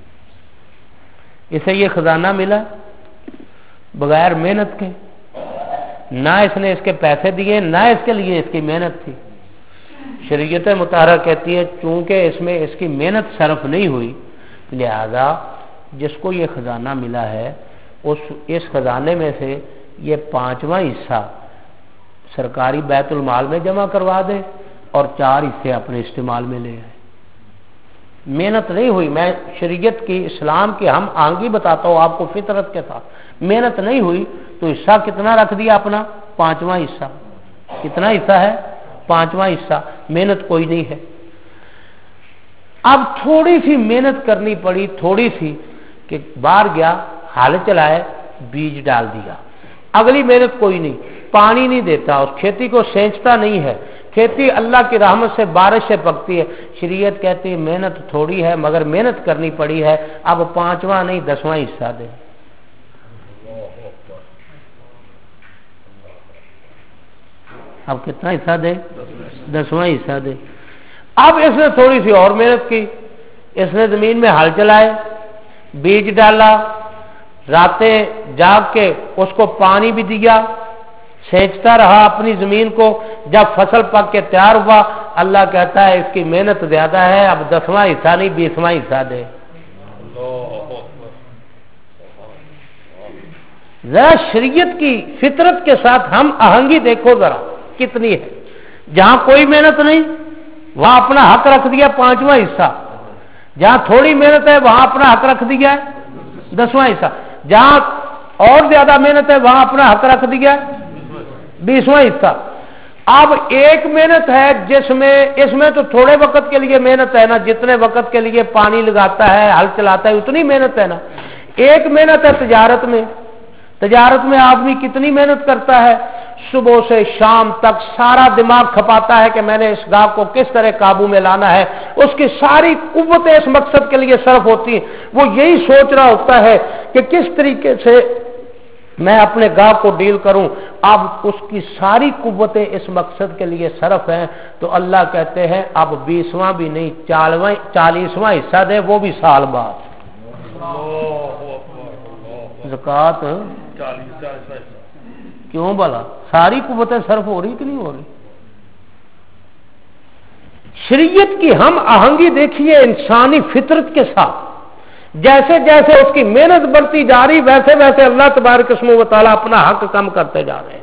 اسے یہ خزانہ ملا بغیر محنت کے. نہ اس نے اس کے پیسے دیے, نہ اس کے لیے اس کی محنت تھی. شریعت مطہرہ کہتی ہے چونکہ اس میں اس کی محنت صرف نہیں ہوئی, لہذا جس کو یہ خزانہ ملا ہے اس اس خزانے میں سے یہ پانچواں حصہ سرکاری بیت المال میں جمع کروا دے اور چار حصے اپنے استعمال میں لے آئے. محنت نہیں ہوئی. میں شریعت کی اسلام کی ہم آنگی بتاتا ہوں آپ کو فطرت کے ساتھ. محنت نہیں ہوئی تو حصہ کتنا رکھ دیا اپنا, پانچواں حصہ. کتنا حصہ ہے, پانچواں حصہ. محنت کوئی نہیں ہے. اب تھوڑی سی محنت کرنی پڑی, تھوڑی سی, کہ باہر گیا, ہل چلائے, بیج ڈال دیا. اگلی محنت کوئی نہیں, پانی نہیں دیتا, اس کھیتی کو سینچتا نہیں ہے. کھیتی اللہ کی رحمت سے بارش سے پکتی ہے. شریعت کہتی ہے محنت تھوڑی ہے مگر محنت کرنی پڑی ہے, اب پانچواں نہیں دسواں حصہ دے. اب کتنا حصہ دے, دسواں حصہ دے. اب اس نے تھوڑی سی اور محنت کی, اس نے زمین میں ہل چلائے, بیج ڈالا, راتیں جاگ کے اس کو پانی بھی دیا, سینچتا رہا اپنی زمین کو. جب فصل پک کے تیار ہوا اللہ کہتا ہے اس کی محنت زیادہ ہے, اب دسواں حصہ نہیں بیسواں حصہ دے. ذرا شریعت کی فطرت کے ساتھ ہم آہنگی دیکھو ذرا کتنی ہے. جہاں کوئی محنت نہیں وہاں اپنا حق رکھ دیا پانچواں حصہ, جہاں تھوڑی محنت ہے وہاں اپنا حق رکھ دیا دسواں حصہ, جہاں اور زیادہ محنت ہے وہاں اپنا حق رکھ دیا بیسواں حصہ. اب ایک محنت ہے جس میں اس میں تو تھوڑے وقت کے لیے محنت ہے نا, جتنے وقت کے لیے پانی لگاتا ہے ہل چلاتا ہے اتنی محنت ہے نا. ایک محنت ہے تجارت میں. تجارت میں آدمی کتنی محنت کرتا ہے, صبح سے شام تک سارا دماغ کھپاتا ہے کہ میں نے اس گاہک کو کس طرح قابو میں لانا ہے. اس کی ساری قوتیں اس مقصد کے لیے صرف ہوتی ہیں. وہ یہی سوچ رہا ہوتا ہے کہ کس طریقے سے میں اپنے گاہ کو ڈیل کروں، اب اس کی ساری قوتیں اس مقصد کے لیے صرف ہیں، تو اللہ کہتے ہیں اب بیسواں بھی نہیں چالواں چالیسواں حصہ دے، وہ بھی سال بعد زکات۔ کیوں بلا ساری قوتیں صرف ہو رہی کہ نہیں ہو رہی؟ شریعت کی ہم آہنگی دیکھیے انسانی فطرت کے ساتھ، جیسے جیسے اس کی محنت بڑھتی جا رہی ویسے ویسے اللہ تبارک و تعالیٰ اپنا حق کم کرتے جا رہے ہیں۔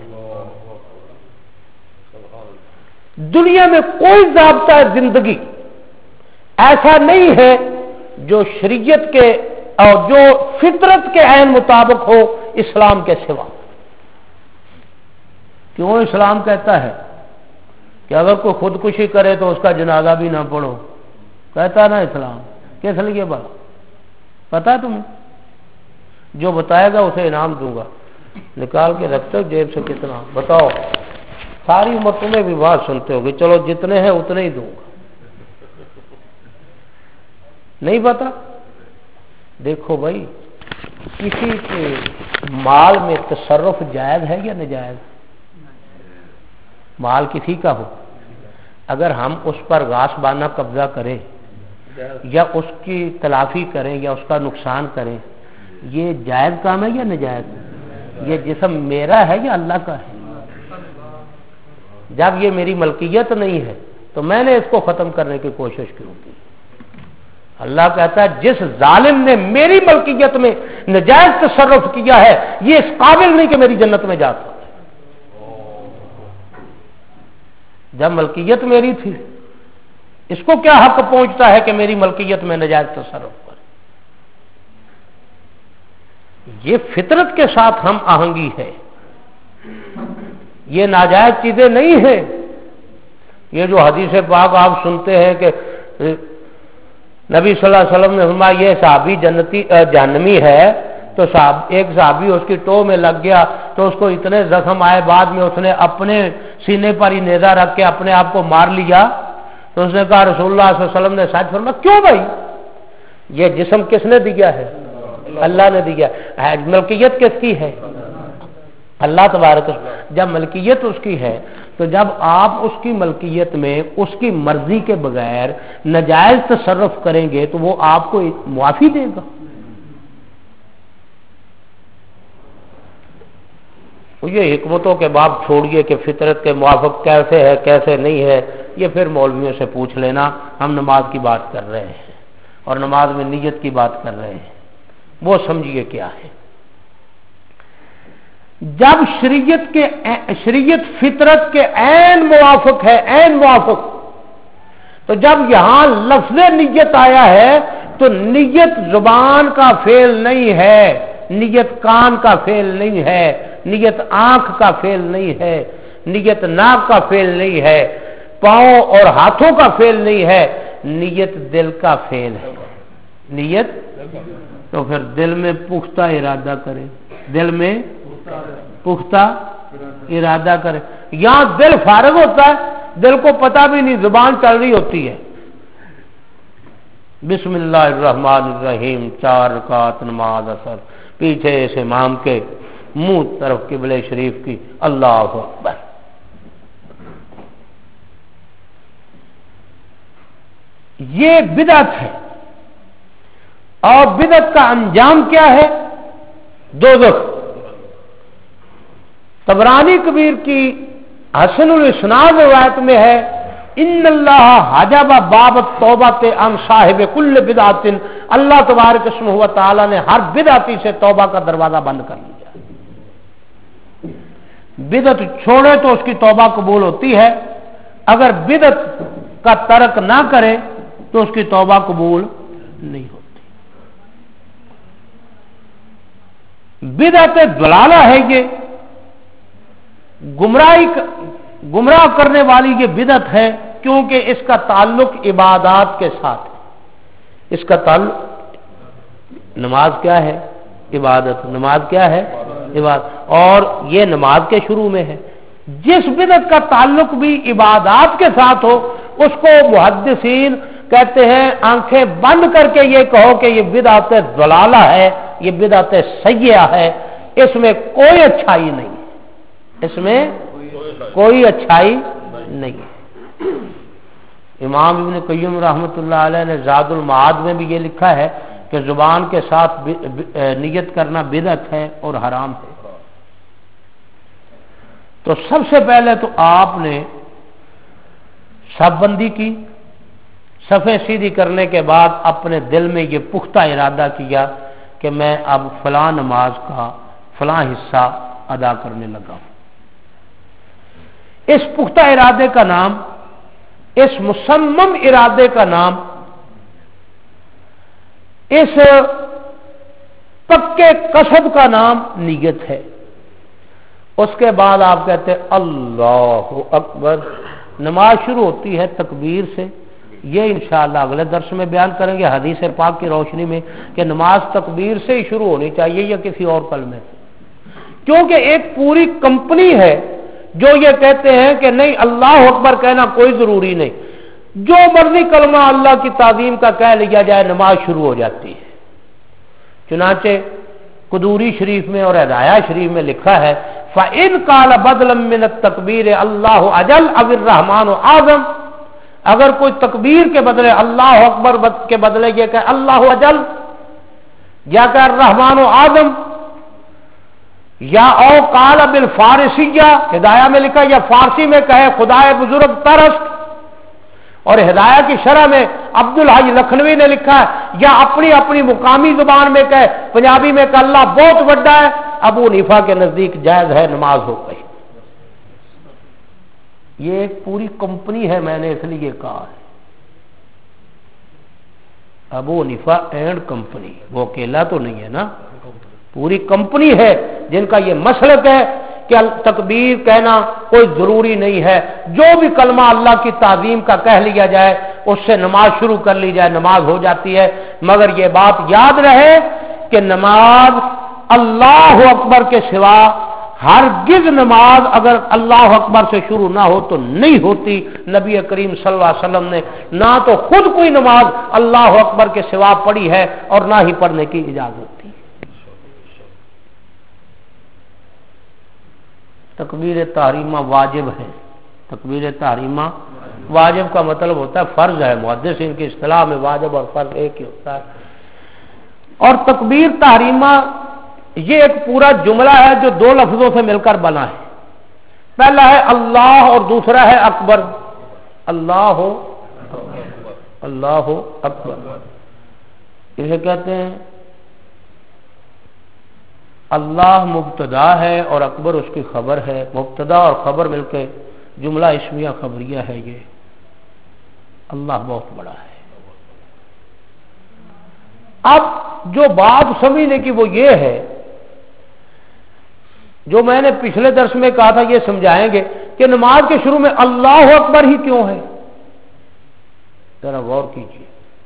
دنیا میں کوئی ضابطہ زندگی ایسا نہیں ہے جو شریعت کے اور جو فطرت کے عین مطابق ہو اسلام کے سوا۔ کیوں اسلام کہتا ہے کہ اگر کوئی خودکشی کرے تو اس کا جنازہ بھی نہ پڑھو، کہتا نا اسلام، کس لیے بات پتا ہے تمہیں؟ جو بتائے گا اسے انعام دوں گا، نکال کے رکھتے ہو جیب سے کتنا بتاؤ، ساری عمر تمہیں بھی بات سنتے ہو کہ چلو جتنے ہیں اتنے ہی دوں گا، نہیں پتا؟ دیکھو بھائی کسی کے مال میں تصرف جائز ہے یا ناجائز؟ مال کسی کا ہو، اگر ہم اس پر غاصبانہ قبضہ کریں یا اس کی تلافی کریں یا اس کا نقصان کریں، یہ جائز کام ہے یا ناجائز؟ یہ جسم میرا ہے یا اللہ کا ہے؟ جب یہ میری ملکیت نہیں ہے تو میں نے اس کو ختم کرنے کی کوشش کیوں کی؟ اللہ کہتا ہے جس ظالم نے میری ملکیت میں ناجائز تصرف کیا ہے یہ اس قابل نہیں کہ میری جنت میں جاتا۔ جب ملکیت میری تھی اس کو کیا حق پہنچتا ہے کہ میری ملکیت میں ناجائز تصرف کرے؟ یہ فطرت کے ساتھ ہم آہنگی ہے، یہ ناجائز چیزیں نہیں ہیں۔ یہ جو حدیث پاک آپ سنتے ہیں کہ نبی صلی اللہ علیہ وسلم نے فرمایا یہ صحابی جنتی جہنمی ہے، تو صحاب ایک صحابی اس کی ٹو میں لگ گیا تو اس کو اتنے زخم آئے، بعد میں اس نے اپنے سینے پر ہی نیزہ رکھ کے اپنے آپ کو مار لیا، تو اس نے کہا رسول اللہ صلی اللہ علیہ وسلم نے سچ فرمایا۔ کیوں بھائی؟ یہ جسم کس نے دیا ہے؟ اللہ نے دیا ہے۔ ملکیت کس کی ہے؟ اللہ تبارک۔ جب ملکیت اس کی ہے تو جب آپ اس کی ملکیت میں اس کی مرضی کے بغیر ناجائز تصرف کریں گے تو وہ آپ کو معافی دے گا؟ یہ حکمتوں کے باب چھوڑیے کہ فطرت کے موافق کیسے ہے کیسے نہیں ہے، یہ پھر مولویوں سے پوچھ لینا۔ ہم نماز کی بات کر رہے ہیں اور نماز میں نیت کی بات کر رہے ہیں، وہ سمجھیے کیا ہے۔ جب شریعت کے شریعت فطرت کے عین موافق ہے، عین موافق، تو جب یہاں لفظ نیت آیا ہے تو نیت زبان کا فعل نہیں ہے، نیت کان کا فعل نہیں ہے، نیت آنکھ کا فعل نہیں ہے، نیت ناک کا فعل نہیں ہے، پاؤں اور ہاتھوں کا فعل نہیں ہے، نیت دل کا فعل ہے۔ نیت تو پھر دل میں پختہ ارادہ کرے، دل میں پختہ ارادہ کرے۔ یہاں دل فارغ ہوتا ہے، دل کو پتہ بھی نہیں، زبان چل رہی ہوتی ہے، بسم اللہ الرحمن الرحیم، چار رکعت نماز اثر، پیچھے اس امام کے منہ طرف قبلہ شریف کی، اللہ اکبر۔ یہ بدعت ہے، اور بدعت کا انجام کیا ہے؟ دوزخ۔ طبرانی کبیر کی حسن الاسناد روایت میں ہے ان اللہ حجب باب التوبہ عن صاحب کل بدعت، اللہ تبارک اسمہ و تعالی نے ہر بدعتی سے توبہ کا دروازہ بند کر لیا۔ بدعت چھوڑے تو اس کی توبہ قبول ہوتی ہے، اگر بدعت کا ترک نہ کرے تو اس کی توبہ قبول نہیں ہوتی۔ بدعت ضلالہ ہے، یہ گمراہی گمراہ کرنے والی یہ بدعت ہے، کیونکہ اس کا تعلق عبادات کے ساتھ ہے۔ اس کا تعلق نماز کیا ہے؟ عبادت۔ نماز کیا ہے؟ عبادت، اور یہ نماز کے شروع میں ہے۔ جس بدعت کا تعلق بھی عبادات کے ساتھ ہو اس کو محدثین کہتے ہیں آنکھیں بند کر کے یہ کہو کہ یہ بدعت ضلالہ ہے، یہ بدعت سیئہ ہے، इसमें कोई अच्छाई नहीं है, इसमें कोई अच्छाई नहीं है। इमाम इब्न क़य्यिम रहमतुल्लाह अलैह ने ज़ादुल मआद में भी ये लिखा है कि जुबान के साथ नियत करना बिदअत है और हराम है। तो सबसे पहले तो आपने सफबंदी की, सफ़े सीधी करने के बाद अपने दिल में ये पुख्ता इरादा किया कि मैं अब फलां नमाज का फलां हिस्सा अदा करने लगा हूं। इस पुख्ता इरादे का नाम, इस मुसम्मम इरादे का नाम, इस पक्के कसब का नाम नियत है। उसके बाद आप कहते हैं अल्लाहु अकबर। नमाज शुरू होती है तकबीर से। ये इंशाअल्लाह अगले दर्स में बयान करेंगे हदीस पाक की रोशनी में कि नमाज तकबीर से ही शुरू होनी चाहिए या किसी और कलमे से, क्योंकि एक पूरी कंपनी है जो ये कहते हैं कि नहीं अल्लाह अकबर कहना कोई जरूरी नहीं, जो मर्जी कलमा अल्लाह की ताजीम का कह लिया जाए नमाज शुरू हो जाती है। चुनाचे कुदूरी शरीफ में और हिदाया शरीफ में लिखा है फ़इन काल बदलम मिन तकबीर अल्लाह अजल अविर रहमान आज़म। अगर कोई तकबीर के बदले अल्लाह अकबर के बदले ये कहे अल्लाह अजल या कह रहमान आज़म या ओ काल बिल फारसिया, हिदाया में लिखा या फारसी में कहे खुदाए बुजुर्ग तरस्त, और हिदाया की शरह में अब्दुल हाजी लखनवी ने लिखा है या अपनी अपनी मुकामी जुबान में कहे, पंजाबी में कहे अल्लाह बहुत बड़ा है, अबू हनीफा के नजदीक जायज है, नमाज हो गई। ये एक पूरी कंपनी है, मैंने इसलिए कहा है अबू हनीफा एंड कंपनी, वो अकेला तो नहीं है ना, पूरी कंपनी है जिनका ये मसलक है कि तकबीर कहना कोई जरूरी नहीं है, जो भी कलमा अल्लाह की ताजीम का कह लिया जाए उससे नमाज शुरू कर ली जाए, नमाज हो जाती है। मगर ये बात याद रहे कि नमाज अल्लाह अकबर के सिवा हरगिज नमाज अगर अल्लाह अकबर से शुरू ना हो तो नहीं होती। नबी करीम सल्लल्लाहु अलैहि वसल्लम ने ना तो खुद कोई नमाज अल्लाह अकबर के सिवा पढ़ी है और ना ही पढ़ने की इजाजत थी। तकबीर तहरीमा वाजिब है। तकबीर तहरीमा वाजिब का मतलब होता है फर्ज है, मुहद्दिसीन की इस्तिलाह में वाजिब और फर्ज एक ही होता है। और तकबीर तहरीमा ये एक पूरा जुमला है जो दो लफ्जों से मिलकर बना है। पहला है अल्लाह और दूसरा है अकबर। अल्लाह अल्लाह अकबर, इसे कहते हैं अल्लाह मुब्तदा है और अकबर उसकी खबर है। मुब्तदा और खबर मिलकर जुमला इस्मिया खबरिया है। ये अल्लाह बहुत बड़ा है। अब जो बात समझने की वो ये है, जो मैंने पिछले दर्स में कहा था, ये समझाएंगे कि नमाज के शुरू में अल्लाह अकबर ही क्यों है। जरा गौर कीजिए,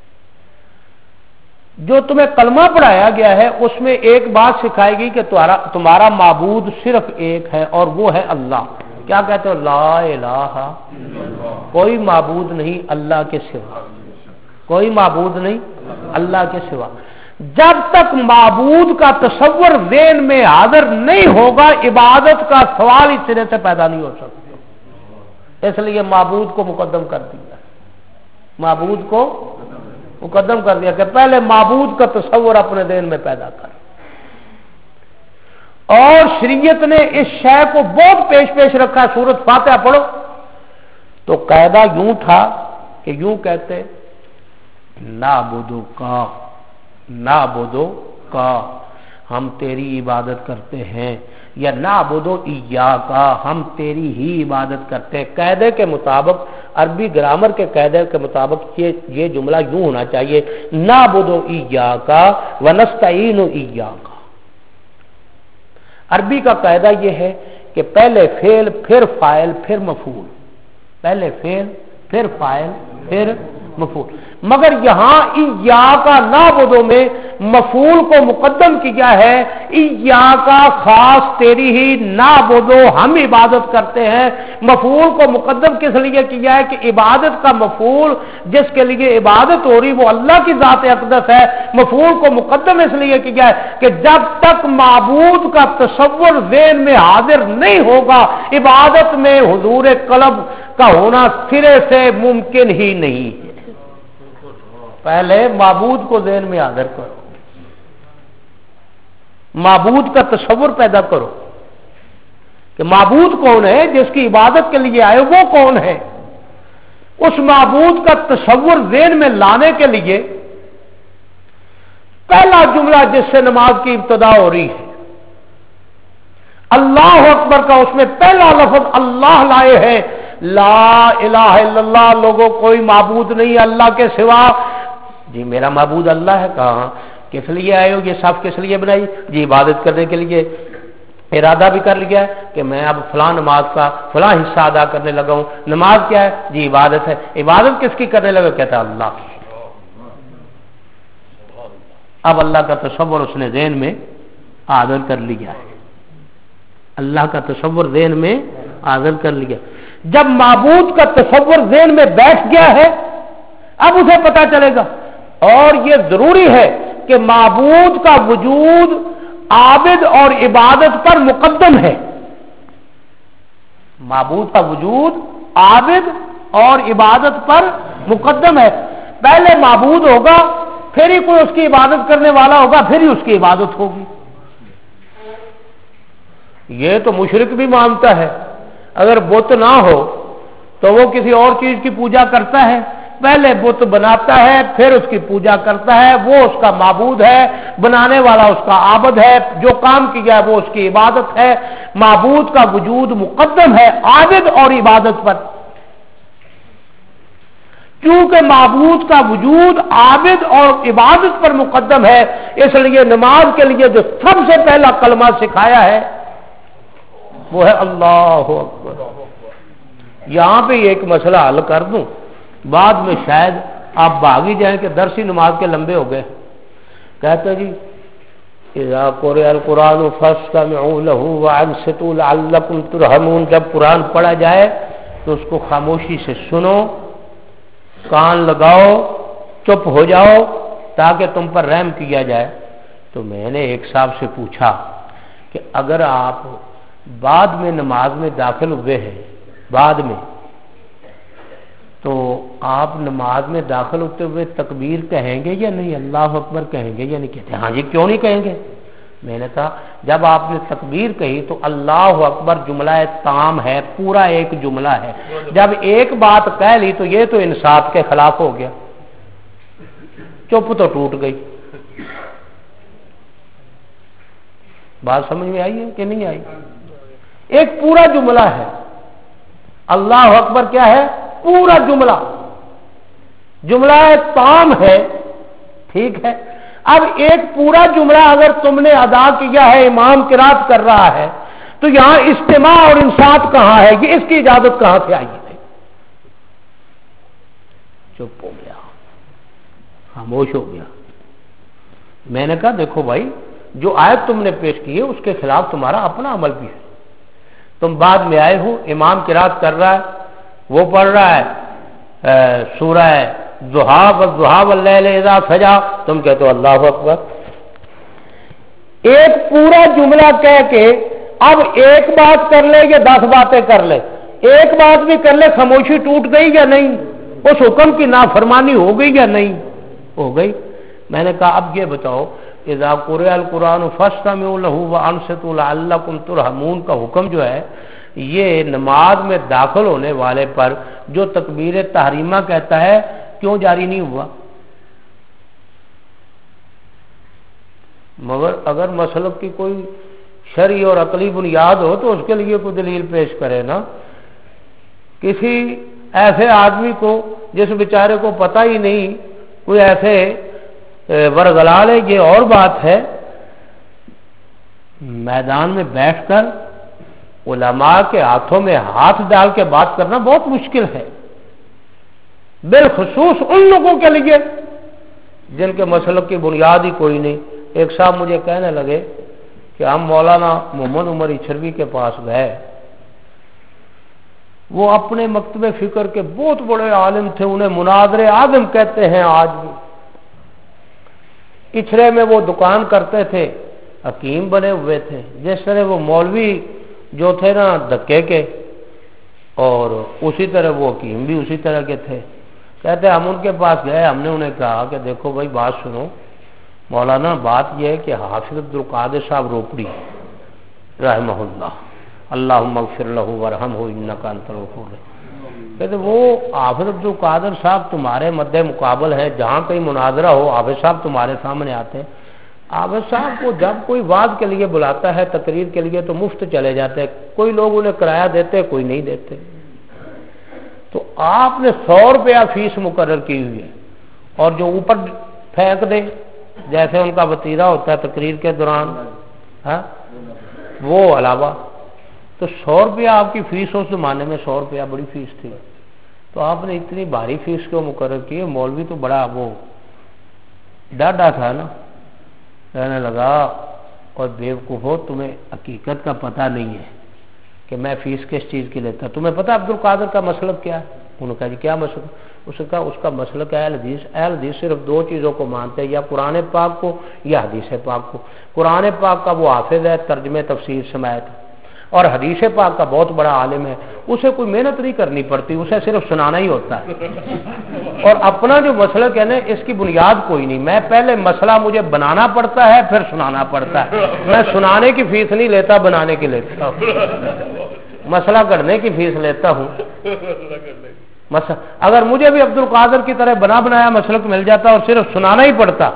जो तुम्हें कलमा पढ़ाया गया है उसमें एक बात सिखाएगी कि तुम्हारा तुम्हारा माबूद सिर्फ एक है और वो है अल्लाह। क्या कहते हो? ला इलाहा, कोई माबूद नहीं अल्लाह के सिवा, कोई माबूद नहीं अल्लाह के सिवा। जब तक माबूद का तस्वर ज़हन में हाजिर नहीं होगा इबादत का सवाल इस सिरे से पैदा नहीं हो सकता। इसलिए माबूद को मुकद्दम कर दिया, माबूद को मुकद्दम कर दिया कि पहले माबूद का तस्वर अपने ज़हन में पैदा कर। और शरीयत ने इस शय को बहुत पेश पेश रखा। सूरत फातिहा पढ़ो तो कायदा यूं था कि यूं कहते नाबुदु का, नाबुदु का, हम तेरी इबादत करते हैं, या नाबुदु इय्या का, हम तेरी ही इबादत करते हैं। कायदे के मुताबिक, अरबी ग्रामर के कायदे के मुताबिक ये ये जुमला यूं होना चाहिए, नाबुदु इय्या का व नस्तईनु इय्या का। अरबी का कायदा यह है कि पहले फेल फिर फाइल फिर मफूल, पहले फेल फिर फाइल फिर مفعول. مگر یہاں ایاکا نعبدو میں مفعول کو مقدم کیا ہے. ایاکا خاص تیری ہی نعبدو ہم عبادت کرتے ہیں. مفعول کو مقدم کس لیے کیا ہے کہ عبادت کا مفعول جس کے لیے عبادت ہو رہی وہ اللہ کی ذات اقدس ہے. مفعول کو مقدم اس لیے کیا ہے کہ جب تک معبود کا تصور ذہن میں حاضر نہیں ہوگا عبادت میں حضور قلب کا ہونا سرے سے ممکن ہی نہیں ہے. پہلے معبود کو ذہن میں حاضر کرو, معبود کا تصور پیدا کرو کہ معبود کون ہے, جس کی عبادت کے لیے آئے وہ کون ہے. اس معبود کا تصور ذہن میں لانے کے لیے پہلا جملہ جس سے نماز کی ابتدا ہو رہی ہے اللہ اکبر کا, اس میں پہلا لفظ اللہ لائے ہیں. لا الہ الا اللہ, لوگوں کوئی معبود نہیں اللہ کے سوا. جی میرا معبود اللہ ہے. کہاں کس لیے آئے ہو, یہ صف کس لیے بنائی؟ جی عبادت کرنے کے لیے. ارادہ بھی کر لیا ہے کہ میں اب فلاں نماز کا فلاں حصہ ادا کرنے لگا ہوں. نماز کیا ہے؟ جی عبادت ہے. عبادت کس کی کرنے لگا؟ کہتا ہے اللہ کی. اب اللہ کا تصور اس نے ذہن میں حاضر کر لیا ہے. اللہ کا تصور ذہن میں حاضر کر لیا. جب معبود کا تصور ذہن میں بیٹھ گیا ہے اب اسے پتا چلے گا. اور یہ ضروری ہے کہ معبود کا وجود عابد اور عبادت پر مقدم ہے. معبود کا وجود عابد اور عبادت پر مقدم ہے. پہلے معبود ہوگا پھر ہی کوئی اس کی عبادت کرنے والا ہوگا, پھر ہی اس کی عبادت ہوگی. یہ تو مشرک بھی مانتا ہے. اگر بت نہ ہو تو وہ کسی اور چیز کی پوجا کرتا ہے. پہلے بت بناتا ہے پھر اس کی پوجا کرتا ہے. وہ اس کا معبود ہے, بنانے والا اس کا عابد ہے. جو کام کیا ہے وہ اس کی عبادت ہے. معبود کا وجود مقدم ہے عابد اور عبادت پر. چونکہ معبود کا وجود عابد اور عبادت پر مقدم ہے اس لیے نماز کے لیے جو سب سے پہلا کلمہ سکھایا ہے وہ ہے اللہ اکبر. یہاں پہ ایک مسئلہ حل کر دوں, بعد میں شاید آپ بھاگی جائیں کہ درسی نماز کے لمبے ہو گئے. کہتے جی اذا قرئ القرآن فاستمعوا له وانصتوا لعلكم ترحمون, جب قرآن پڑھا جائے تو اس کو خاموشی سے سنو, کان لگاؤ, چپ ہو جاؤ تاکہ تم پر رحم کیا جائے. تو میں نے ایک صاحب سے پوچھا کہ اگر آپ بعد میں نماز میں داخل ہوئے ہیں بعد میں تو آپ نماز میں داخل ہوتے ہوئے تکبیر کہیں گے یا نہیں, اللہ اکبر کہیں گے یا نہیں؟ کہتے ہاں جی کیوں نہیں کہیں گے. میں نے کہا جب آپ نے تکبیر کہی تو اللہ اکبر جملہ تام ہے, پورا ایک جملہ ہے. جب ایک بات کہہ لی تو یہ تو انصاف کے خلاف ہو گیا, چپ تو ٹوٹ گئی. بات سمجھ میں آئی ہے کہ نہیں آئی؟ ایک پورا جملہ ہے. اللہ اکبر کیا ہے؟ پورا جملہ, جملہ تام ہے. ٹھیک ہے, اب ایک پورا جملہ اگر تم نے ادا کیا ہے, امام قرات کر رہا ہے, تو یہاں استماع اور انصات کہاں ہے؟ یہ اس کی اجازت کہاں سے آئی ہے؟ چپ ہو گیا, خاموش ہو گیا. میں نے کہا دیکھو بھائی جو آیت تم نے پیش کی ہے اس کے خلاف تمہارا اپنا عمل بھی ہے. تم بعد میں آئے ہو, امام قرات کر رہا ہے, وہ پڑھ رہا ہے سورہ ضحیٰ والضحیٰ واللیل اذا سجا, تم کہتے ہو اللہ اکبر. ایک پورا جملہ کہہ کے اب ایک بات کر لے یا دس باتیں کر لے, ایک بات بھی کر لے خاموشی ٹوٹ گئی یا نہیں؟ اس حکم کی نافرمانی ہو گئی یا نہیں ہو گئی؟ میں نے کہا اب یہ بتاؤ اذا قرئ القرآن فاستمعوا له وانصتوا لعلكم ترحمون کا حکم جو ہے یہ نماز میں داخل ہونے والے پر جو تکبیر تحریمہ کہتا ہے کیوں جاری نہیں ہوا؟ مگر اگر مسلک کی کوئی شرعی اور عقلی بنیاد ہو تو اس کے لیے کوئی دلیل پیش کرے نا. کسی ایسے آدمی کو جس بیچارے کو پتہ ہی نہیں, کوئی ایسے ورغلال ہے, یہ اور بات ہے. میدان میں بیٹھ کر علماء کے ہاتھوں میں ہاتھ ڈال کے بات کرنا بہت مشکل ہے. بالخصوص ان لوگوں کے لیے جن کے مسلک کی بنیاد ہی کوئی نہیں. ایک صاحب مجھے کہنے لگے کہ ہم مولانا محمد عمر اچھروی کے پاس گئے, وہ اپنے مکتب فکر کے بہت بڑے عالم تھے, انہیں مناظر اعظم کہتے ہیں آج بھی. اچھرے میں وہ دکان کرتے تھے, حکیم بنے ہوئے تھے, جس طرح وہ مولوی جو تھے نا دھکے کے, اور اسی طرح وہ حکیم بھی اسی طرح کے تھے. کہتے ہم ان کے پاس گئے, ہم نے انہیں کہا کہ دیکھو بھائی بات سنو, مولانا بات یہ ہے کہ حافظ عبدالقادر صاحب روپڑی رحمہ اللہ, اللہم اغفر لہ ورحمہ انک انت الغفور الرحیم, کہتے وہ حافظ عبدالقادر صاحب تمہارے مد مقابل ہیں, جہاں کہیں مناظرہ ہو حافظ صاحب تمہارے سامنے آتے ہیں. حافظ صاحب کو جب کوئی وعظ کے لیے بلاتا ہے, تقریر کے لیے, تو مفت چلے جاتے ہیں, کوئی لوگ انہیں کرایہ دیتے, کوئی نہیں دیتے. تو آپ نے سو روپیہ فیس مقرر کی ہوئی ہے, اور جو اوپر پھینک دے جیسے ان کا وتیرہ ہوتا ہے تقریر کے دوران, ہاں وہ علاوہ. تو سو روپیہ آپ کی فیس, اس زمانے میں سو روپیہ بڑی فیس تھی, تو آپ نے اتنی بھاری فیس کیوں مقرر کی؟ مولوی تو بڑا وہ ڈاڈا تھا نا, کہنے لگا اور بیوقوفو تمہیں حقیقت کا پتہ نہیں ہے کہ میں فیس کس چیز کی لیتا. تمہیں پتہ عبدالقادر کا مسلک کیا ہے؟ انہوں نے کہا جی کیا مسلک؟ اس کا اس کا مسلک اہل حدیث. اہل حدیث صرف دو چیزوں کو مانتے ہیں, یا قرآن پاک کو یا حدیث پاک کو. قرآن پاک کا وہ حافظ ہے, ترجمے تفسیر سماعت, اور حدیث پاک کا بہت بڑا عالم ہے, اسے کوئی محنت نہیں کرنی پڑتی, اسے صرف سنانا ہی ہوتا ہے. اور اپنا جو مسلک ہے نا, اس کی بنیاد کوئی نہیں. میں پہلے مسئلہ مجھے بنانا پڑتا ہے, پھر سنانا پڑتا ہے. میں سنانے کی فیس نہیں لیتا, بنانے کی لیتا ہوں. مسئلہ گڑھنے کی فیس لیتا ہوں. اگر مجھے بھی عبدالقادر کی طرح بنا بنایا مسلک مل جاتا اور صرف سنانا ہی پڑتا,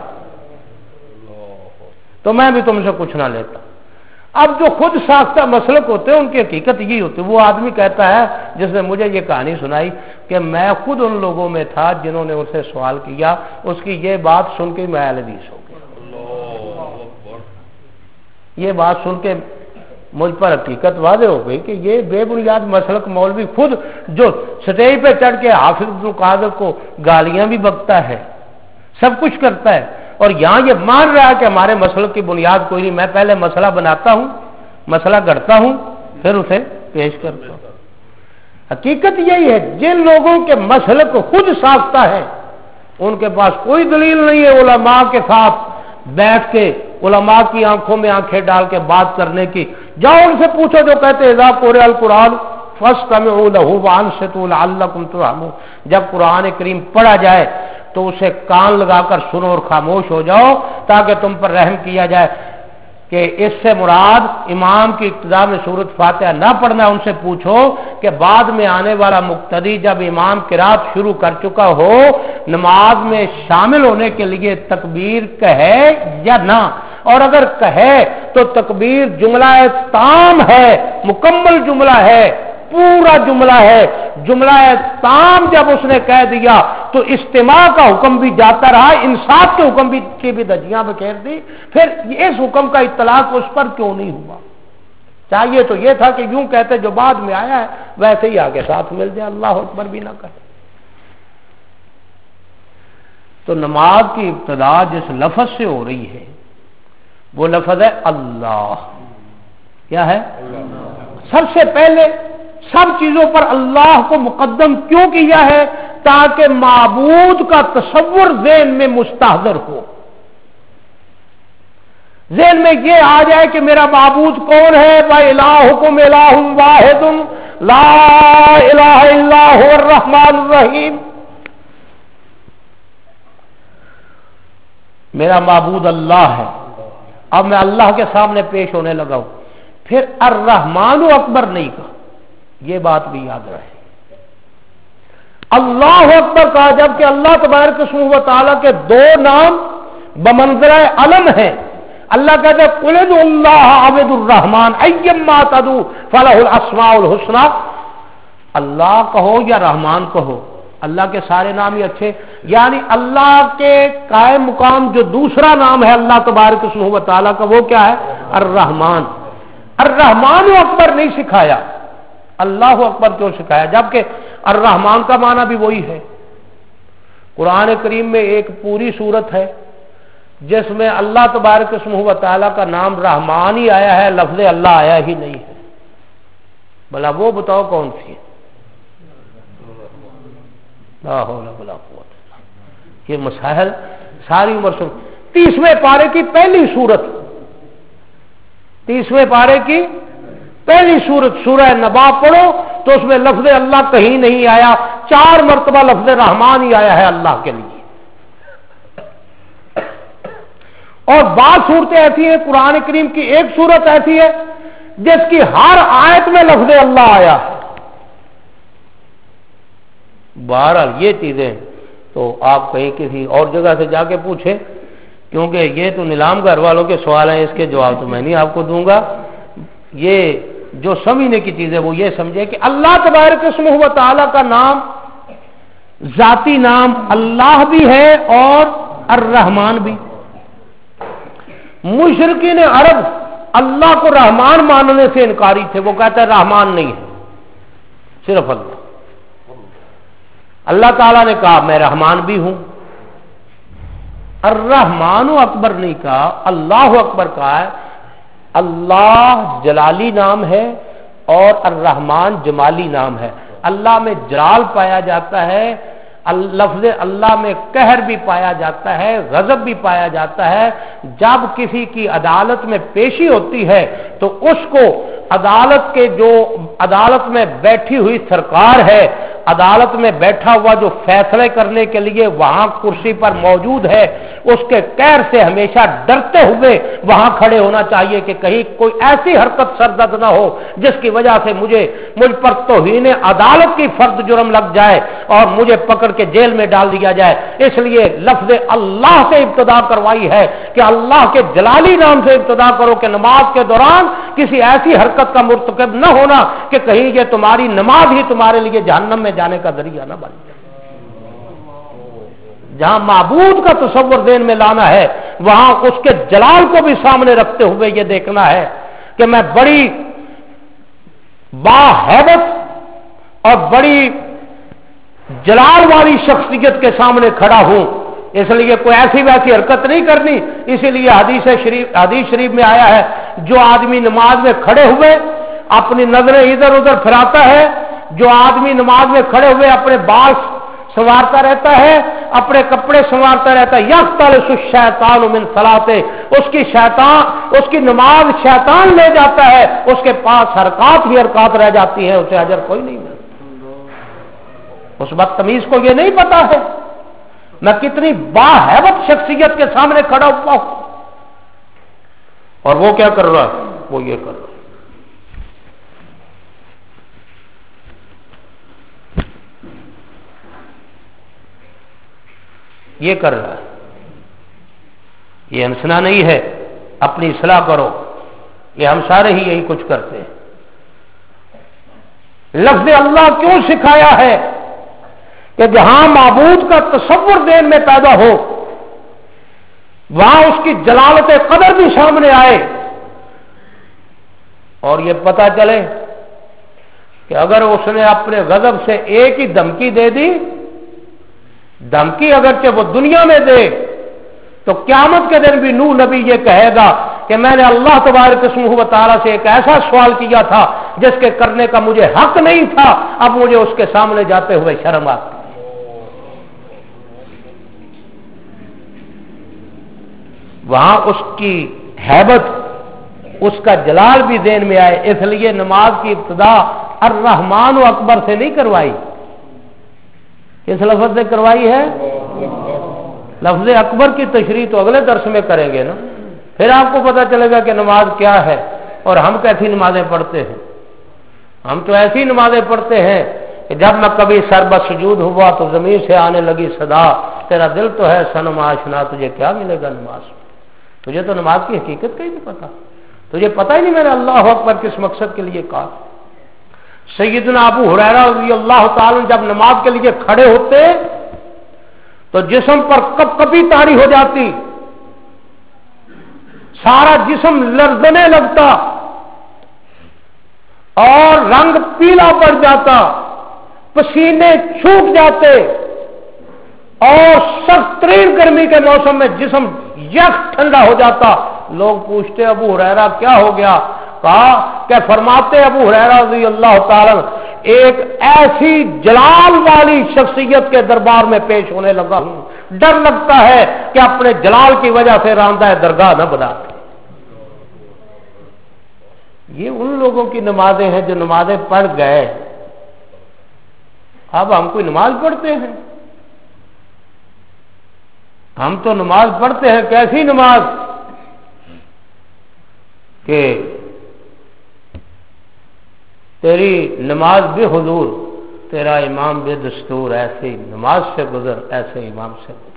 تو میں بھی تم سے کچھ نہ لیتا. اب جو خود ساختہ مسلک ہوتے ہیں ان کی حقیقت یہی ہوتی ہے. وہ آدمی کہتا ہے جس نے مجھے یہ کہانی سنائی کہ میں خود ان لوگوں میں تھا جنہوں نے اسے سوال کیا, اس کی یہ بات سن کے میں اہل حدیث ہو گیا. یہ بات سن کے مجھ پر حقیقت واضح ہو گئی کہ یہ بے بنیاد مسلک مولوی خود جو سٹیج پہ چڑھ کے حافظ عبدالقادر کو گالیاں بھی بکتا ہے, سب کچھ کرتا ہے, اور یہاں یہ مان رہا ہے کہ ہمارے مسلک کی بنیاد کوئی نہیں. میں پہلے مسئلہ بناتا ہوں, مسئلہ گڑھتا ہوں, پھر اسے پیش کرتا ہوں. حقیقت یہی ہے, جن لوگوں کے مسلک خود ساختہ ہے ان کے پاس کوئی دلیل نہیں ہے علماء کے ساتھ بیٹھ کے علماء کی آنکھوں میں آنکھیں ڈال کے بات کرنے کی. جاؤ ان سے پوچھو جو کہتے اذا قرئ القرآن فاستمعوا له وانصتوا لعلكم ترحمون, جب قرآن کریم پڑھا جائے تو اسے کان لگا کر سنو اور خاموش ہو جاؤ تاکہ تم پر رحم کیا جائے. کہ اس سے مراد امام کی ابتدا میں سورۃ فاتحہ نہ پڑھنا. ان سے پوچھو کہ بعد میں آنے والا مقتدی جب امام قرات شروع کر چکا ہو نماز میں شامل ہونے کے لیے تکبیر کہے یا نہ, اور اگر کہے تو تکبیر جملہ تام ہے, مکمل جملہ ہے, پورا جملہ ہے. جملہ تام جب اس نے کہہ دیا تو استماع کا حکم بھی جاتا رہا, انصاف کے حکم بھی کی بھی دھجیاں بکھیر دی. پھر اس حکم کا اطلاق اس پر کیوں نہیں ہوا؟ چاہیے تو یہ تھا کہ یوں کہتے جو بعد میں آیا ہے ویسے ہی آگے ساتھ مل جائے, اللہ اکبر بھی نہ کہے. تو نماز کی ابتدا جس لفظ سے ہو رہی ہے وہ لفظ ہے اللہ. کیا ہے؟ سب سے پہلے سب چیزوں پر اللہ کو مقدم کیوں کیا ہے؟ تاکہ معبود کا تصور ذہن میں مستحضر ہو, ذہن میں یہ آ جائے کہ میرا معبود کون ہے. وَإِلَٰهُكُمْ إِلَٰهٌ وَاحِدٌ لَا إِلَٰهَ إِلَّا هُوَ الرَّحْمَٰنُ الرَّحِيمُ. میرا معبود اللہ ہے. اب میں اللہ کے سامنے پیش ہونے لگا ہوں. پھر الرحمن اکبر نہیں کہا, یہ بات بھی یاد رہے. اللہ اکبر کہا جبکہ اللہ تبارک و تعالیٰ کے دو نام بمنزلہ علم ہیں. اللہ کہتے ہیں قل ادعوا اللہ عبد الرحمن ایما تدعوا فلہ الاسماء الحسنی. اللہ کہو یا رحمان کہو, اللہ کے سارے نام ہی اچھے. یعنی اللہ کے قائم مقام جو دوسرا نام ہے اللہ تبارک و تعالیٰ کا وہ کیا ہے؟ الرحمن. الرحمن اکبر نہیں سکھایا, اللہ اکبر کیوں سکھایا؟ جبکہ الرحمن کا معنی بھی وہی ہے. قرآن کریم میں ایک پوری صورت ہے جس میں اللہ تبارک اسمہ و تعالیٰ کا نام رحمان ہی آیا ہے، لفظ اللہ آیا ہی نہیں ہے. بھلا وہ بتاؤ کون سی ہے؟ لا حول ولا قوت الا باللہ. یہ مسائل ساری عمر سن. تیسویں پارے کی پہلی صورت، تیسویں پارے کی پہلی صورت سورہ نبا پڑھو تو اس میں لفظ اللہ کہیں نہیں آیا، چار مرتبہ لفظ رحمان ہی آیا ہے اللہ کے لیے. اور بعض صورتیں ایسی ہیں، قرآن کریم کی ایک صورت ایسی ہے جس کی ہر آیت میں لفظ اللہ آیا ہے. بہرحال یہ چیزیں تو آپ کہیں کسی اور جگہ سے جا کے پوچھیں، کیونکہ یہ تو نیلام گھر والوں کے سوال ہیں، اس کے جواب تو میں نہیں آپ کو دوں گا. یہ جو سمجھنے کی چیز ہے وہ یہ سمجھے کہ اللہ تبارک اسمہ و تعالیٰ کا نام ذاتی نام اللہ بھی ہے اور الرحمن بھی. مشرکین عرب اللہ کو رحمان ماننے سے انکاری تھے، وہ کہتے ہیں رحمان نہیں ہے، صرف اللہ. اللہ تعالیٰ نے کہا میں رحمان بھی ہوں. الرحمن اکبر نہیں کہا، اللہ اکبر کہا ہے. اللہ جلالی نام ہے اور الرحمن جمالی نام ہے. اللہ میں جلال پایا جاتا ہے، لفظ اللہ میں قہر بھی پایا جاتا ہے، غضب بھی پایا جاتا ہے. جب کسی کی عدالت میں پیشی ہوتی ہے تو اس کو عدالت کے جو عدالت میں بیٹھی ہوئی سرکار ہے، عدالت میں بیٹھا ہوا جو فیصلے کرنے کے لیے وہاں کرسی پر موجود ہے، اس کے قہر سے ہمیشہ ڈرتے ہوئے وہاں کھڑے ہونا چاہیے کہ کہیں کوئی ایسی حرکت سرزد نہ ہو جس کی وجہ سے مجھے مجھ پر توہین عدالت کی فرد جرم لگ جائے اور مجھے پکڑ کے جیل میں ڈال دیا جائے. اس لیے لفظ اللہ سے ابتدا کروائی ہے کہ اللہ کے جلالی نام سے ابتدا کرو کہ نماز کے دوران کسی ایسی حرکت کا مرتکب نہ ہونا کہ کہیں یہ تمہاری نماز ہی تمہارے لیے جہنم میں جانے کا ذریعہ نہ بن جائے. جہاں معبود کا تصور ذہن میں لانا ہے وہاں اس کے جلال کو بھی سامنے رکھتے ہوئے یہ دیکھنا ہے کہ میں بڑی باہیبت اور بڑی جلال والی شخصیت کے سامنے کھڑا ہوں، اس لیے کوئی ایسی ویسی حرکت نہیں کرنی. اسی لیے حدیث شریف حدیث شریف میں آیا ہے جو آدمی نماز میں کھڑے ہوئے اپنی نظریں ادھر ادھر پھراتا ہے، جو آدمی نماز میں کھڑے ہوئے اپنے بال سنوارتا رہتا ہے، اپنے کپڑے سنوارتا رہتا ہے، یختلس الشیطان من صلاتے، اس کی شیطان اس کی نماز شیطان لے جاتا ہے، اس کے پاس حرکات ہی حرکات رہ جاتی ہے، اسے اجر کوئی نہیں ملتا. اس بدتمیز کو یہ نہیں پتا ہے میں کتنی باہیبت شخصیت کے سامنے کھڑا ہوا ہوں اور وہ کیا کر رہا ہے، وہ یہ کر رہا ہے. یہ کر رہا ہے، یہ ہنسنا نہیں ہے، اپنی اصلاح کرو. یہ ہم سارے ہی یہی کچھ کرتے ہیں. لفظ اللہ کیوں سکھایا ہے کہ جہاں معبود کا تصور ذہن میں پیدا ہو وہاں اس کی جلالت قدر بھی سامنے آئے اور یہ پتا چلے کہ اگر اس نے اپنے غضب سے ایک ہی دھمکی دے دی، دھمکی اگرچہ وہ دنیا میں دے تو قیامت کے دن بھی نوح نبی یہ کہے گا کہ میں نے اللہ تبارک اسمہ و تعالیٰ سے ایک ایسا سوال کیا تھا جس کے کرنے کا مجھے حق نہیں تھا، اب مجھے اس کے سامنے جاتے ہوئے شرم آتی. وہاں اس کی ہیبت اس کا جلال بھی ذہن میں آئے. اس لیے نماز کی ابتدا الرحمن و اکبر سے نہیں کروائی، کس لفظ سے کروائی ہے؟ لفظ اکبر کی تشریح تو اگلے درس میں کریں گے نا، پھر آپ کو پتا چلے گا کہ نماز کیا ہے اور ہم کیسی نمازیں پڑھتے ہیں. ہم تو ایسی نمازیں پڑھتے ہیں کہ جب میں کبھی سر بسجود ہوا تو زمین سے آنے لگی صدا، تیرا دل تو ہے صنم آشنا، تجھے کیا ملے گا نماز میں؟ تجھے تو نماز کی حقیقت کا ہی نہیں پتا، تجھے پتا ہی نہیں میں نے اللہ اکبر کس مقصد کے لیے کہا. سیدنا ابو ہریرہ رضی اللہ تعالی جب نماز کے لیے کھڑے ہوتے تو جسم پر کپ کپی طاری ہو جاتی، سارا جسم لرزنے لگتا اور رنگ پیلا پڑ جاتا، پسینے چھوٹ جاتے اور سخت ترین گرمی کے موسم میں جسم یک ٹھنڈا ہو جاتا. لوگ پوچھتے ابو ہریرہ کیا ہو گیا؟ کہا کہ فرماتے ابو ہریرہ رضی اللہ تعالی ایک ایسی جلال والی شخصیت کے دربار میں پیش ہونے لگا ہوں، ڈر لگتا ہے کہ اپنے جلال کی وجہ سے راندہ درگاہ نہ بنا. یہ ان لوگوں کی نمازیں ہیں جو نمازیں پڑھ گئے. اب ہم کوئی نماز پڑھتے ہیں؟ ہم تو نماز پڑھتے ہیں کیسی نماز کہ تیری نماز بھی حضور، تیرا امام بے دستور، ایسے نماز سے گزر، ایسے امام سے گزر.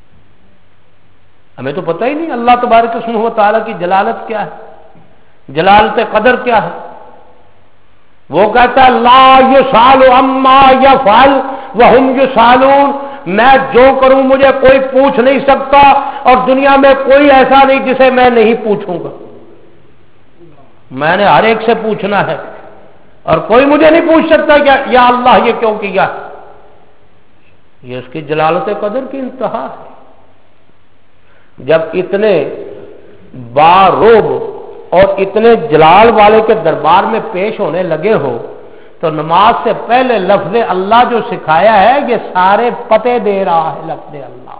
ہمیں تو پتہ ہی نہیں اللہ تبارک اسمہ و تعالیٰ کی جلالت کیا ہے، جلالت قدر کیا ہے. وہ کہتا ہے لا یسأل عما یفعل وہم یسألون، میں جو کروں مجھے کوئی پوچھ نہیں سکتا اور دنیا میں کوئی ایسا نہیں جسے میں نہیں پوچھوں گا. میں نے ہر ایک سے پوچھنا ہے اور کوئی مجھے نہیں پوچھ سکتا کہ یا اللہ یہ کیوں کیا. یہ اس کی جلالت قدر کی انتہا ہے. جب اتنے باروب اور اتنے جلال والے کے دربار میں پیش ہونے لگے ہو تو نماز سے پہلے لفظ اللہ جو سکھایا ہے یہ سارے پتے دے رہا ہے. لفظ اللہ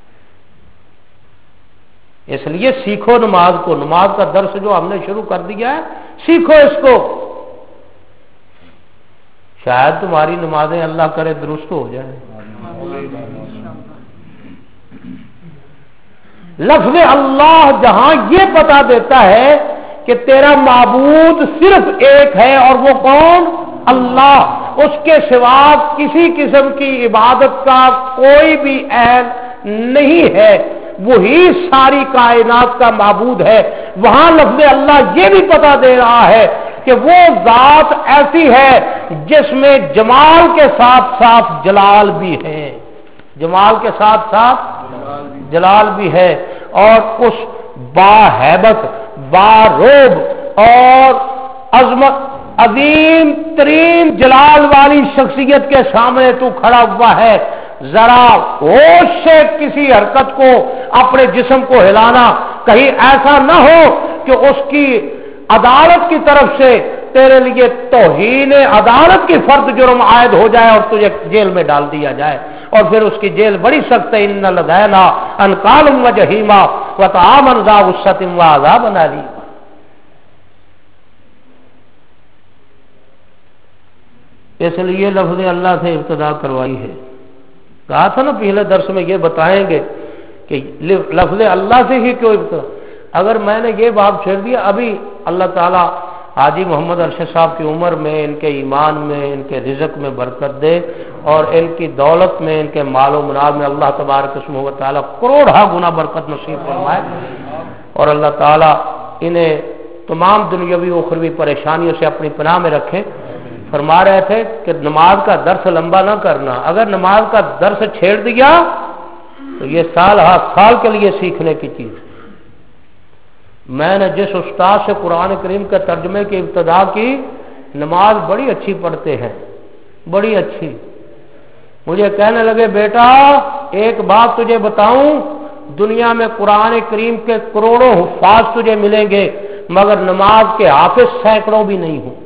اس لیے سیکھو نماز کو. نماز کا درس جو ہم نے شروع کر دیا ہے سیکھو اس کو. شاید تمہاری نمازیں اللہ کرے درست ہو جائیں. لفظ اللہ جہاں یہ بتا دیتا ہے کہ تیرا معبود صرف ایک ہے اور وہ کون؟ اللہ. اس کے سوا کسی قسم کی عبادت کا کوئی بھی اہل نہیں ہے، وہی ساری کائنات کا معبود ہے. وہاں لفظ اللہ یہ بھی پتا دے رہا ہے کہ وہ ذات ایسی ہے جس میں جمال کے ساتھ ساتھ جلال بھی ہے، جمال کے ساتھ ساتھ جلال بھی ہے. اور اس باہیبت، باروب اور عظمت، عظیم ترین جلال والی شخصیت کے سامنے تو کھڑا ہوا ہے. ذرا ہوش سے کسی حرکت کو، اپنے جسم کو ہلانا، کہیں ایسا نہ ہو کہ اس کی عدالت کی طرف سے تیرے لیے توہین عدالت کی فرد جرم عائد ہو جائے اور تجھے جیل میں ڈال دیا جائے. اور پھر اس کی جیل بڑی سخت ہے. ان لدینا انکالا و جحیما وطعاما ذا غصۃ وعذابا الیما. اس لیے لفظ اللہ سے ابتدا کروائی ہے. کہا تھا نا پہلے درس میں یہ بتائیں گے کہ لفظ اللہ سے ہی کیوں ابتدا. اگر میں نے یہ باب چھیڑ دیا، ابھی اللہ تعالیٰ حاجی محمد ارشد صاحب کی عمر میں، ان کے ایمان میں، ان کے رزق میں برکت دے اور ان کی دولت میں، ان کے مال و منال میں اللہ تبارک اسمہ و تعالیٰ کروڑا گنا برکت نصیب فرمائے. اور اللہ تعالیٰ انہیں تمام دنیاوی و اخروی پریشانیوں سے اپنی پناہ میں رکھیں. فرما رہے تھے کہ نماز کا درس لمبا نہ کرنا. اگر نماز کا درس چھیڑ دیا تو یہ سال ہا سال کے لیے سیکھنے کی چیز. میں نے جس استاد سے قرآن کریم کے ترجمے کی ابتدا کی، نماز بڑی اچھی پڑھتے ہیں، بڑی اچھی. مجھے کہنے لگے بیٹا ایک بات تجھے بتاؤں، دنیا میں قرآن کریم کے کروڑوں حفاظ تجھے ملیں گے مگر نماز کے حافظ سینکڑوں بھی نہیں ہوں گے.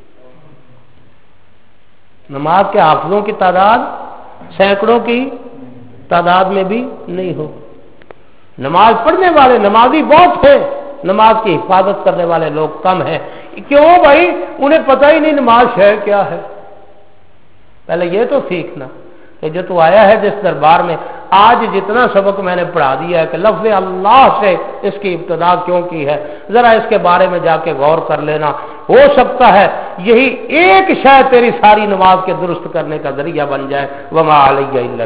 نماز کے حافظوں کی تعداد سینکڑوں کی تعداد میں بھی نہیں ہو. نماز پڑھنے والے نمازی بہت ہیں، نماز کی حفاظت کرنے والے لوگ کم ہیں. کیوں بھائی؟ انہیں پتہ ہی نہیں نماز ہے کیا ہے. پہلے یہ تو سیکھنا کہ جو تو آیا ہے جس دربار میں، آج جتنا سبق میں نے پڑھا دیا ہے کہ لفظ اللہ سے اس کی ابتدا کیوں کی ہے، ذرا اس کے بارے میں جا کے غور کر لینا. ہو سکتا ہے یہی ایک شاید تیری ساری نماز کے درست کرنے کا ذریعہ بن جائے. وما علی الا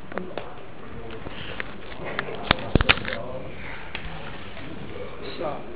البلاغ.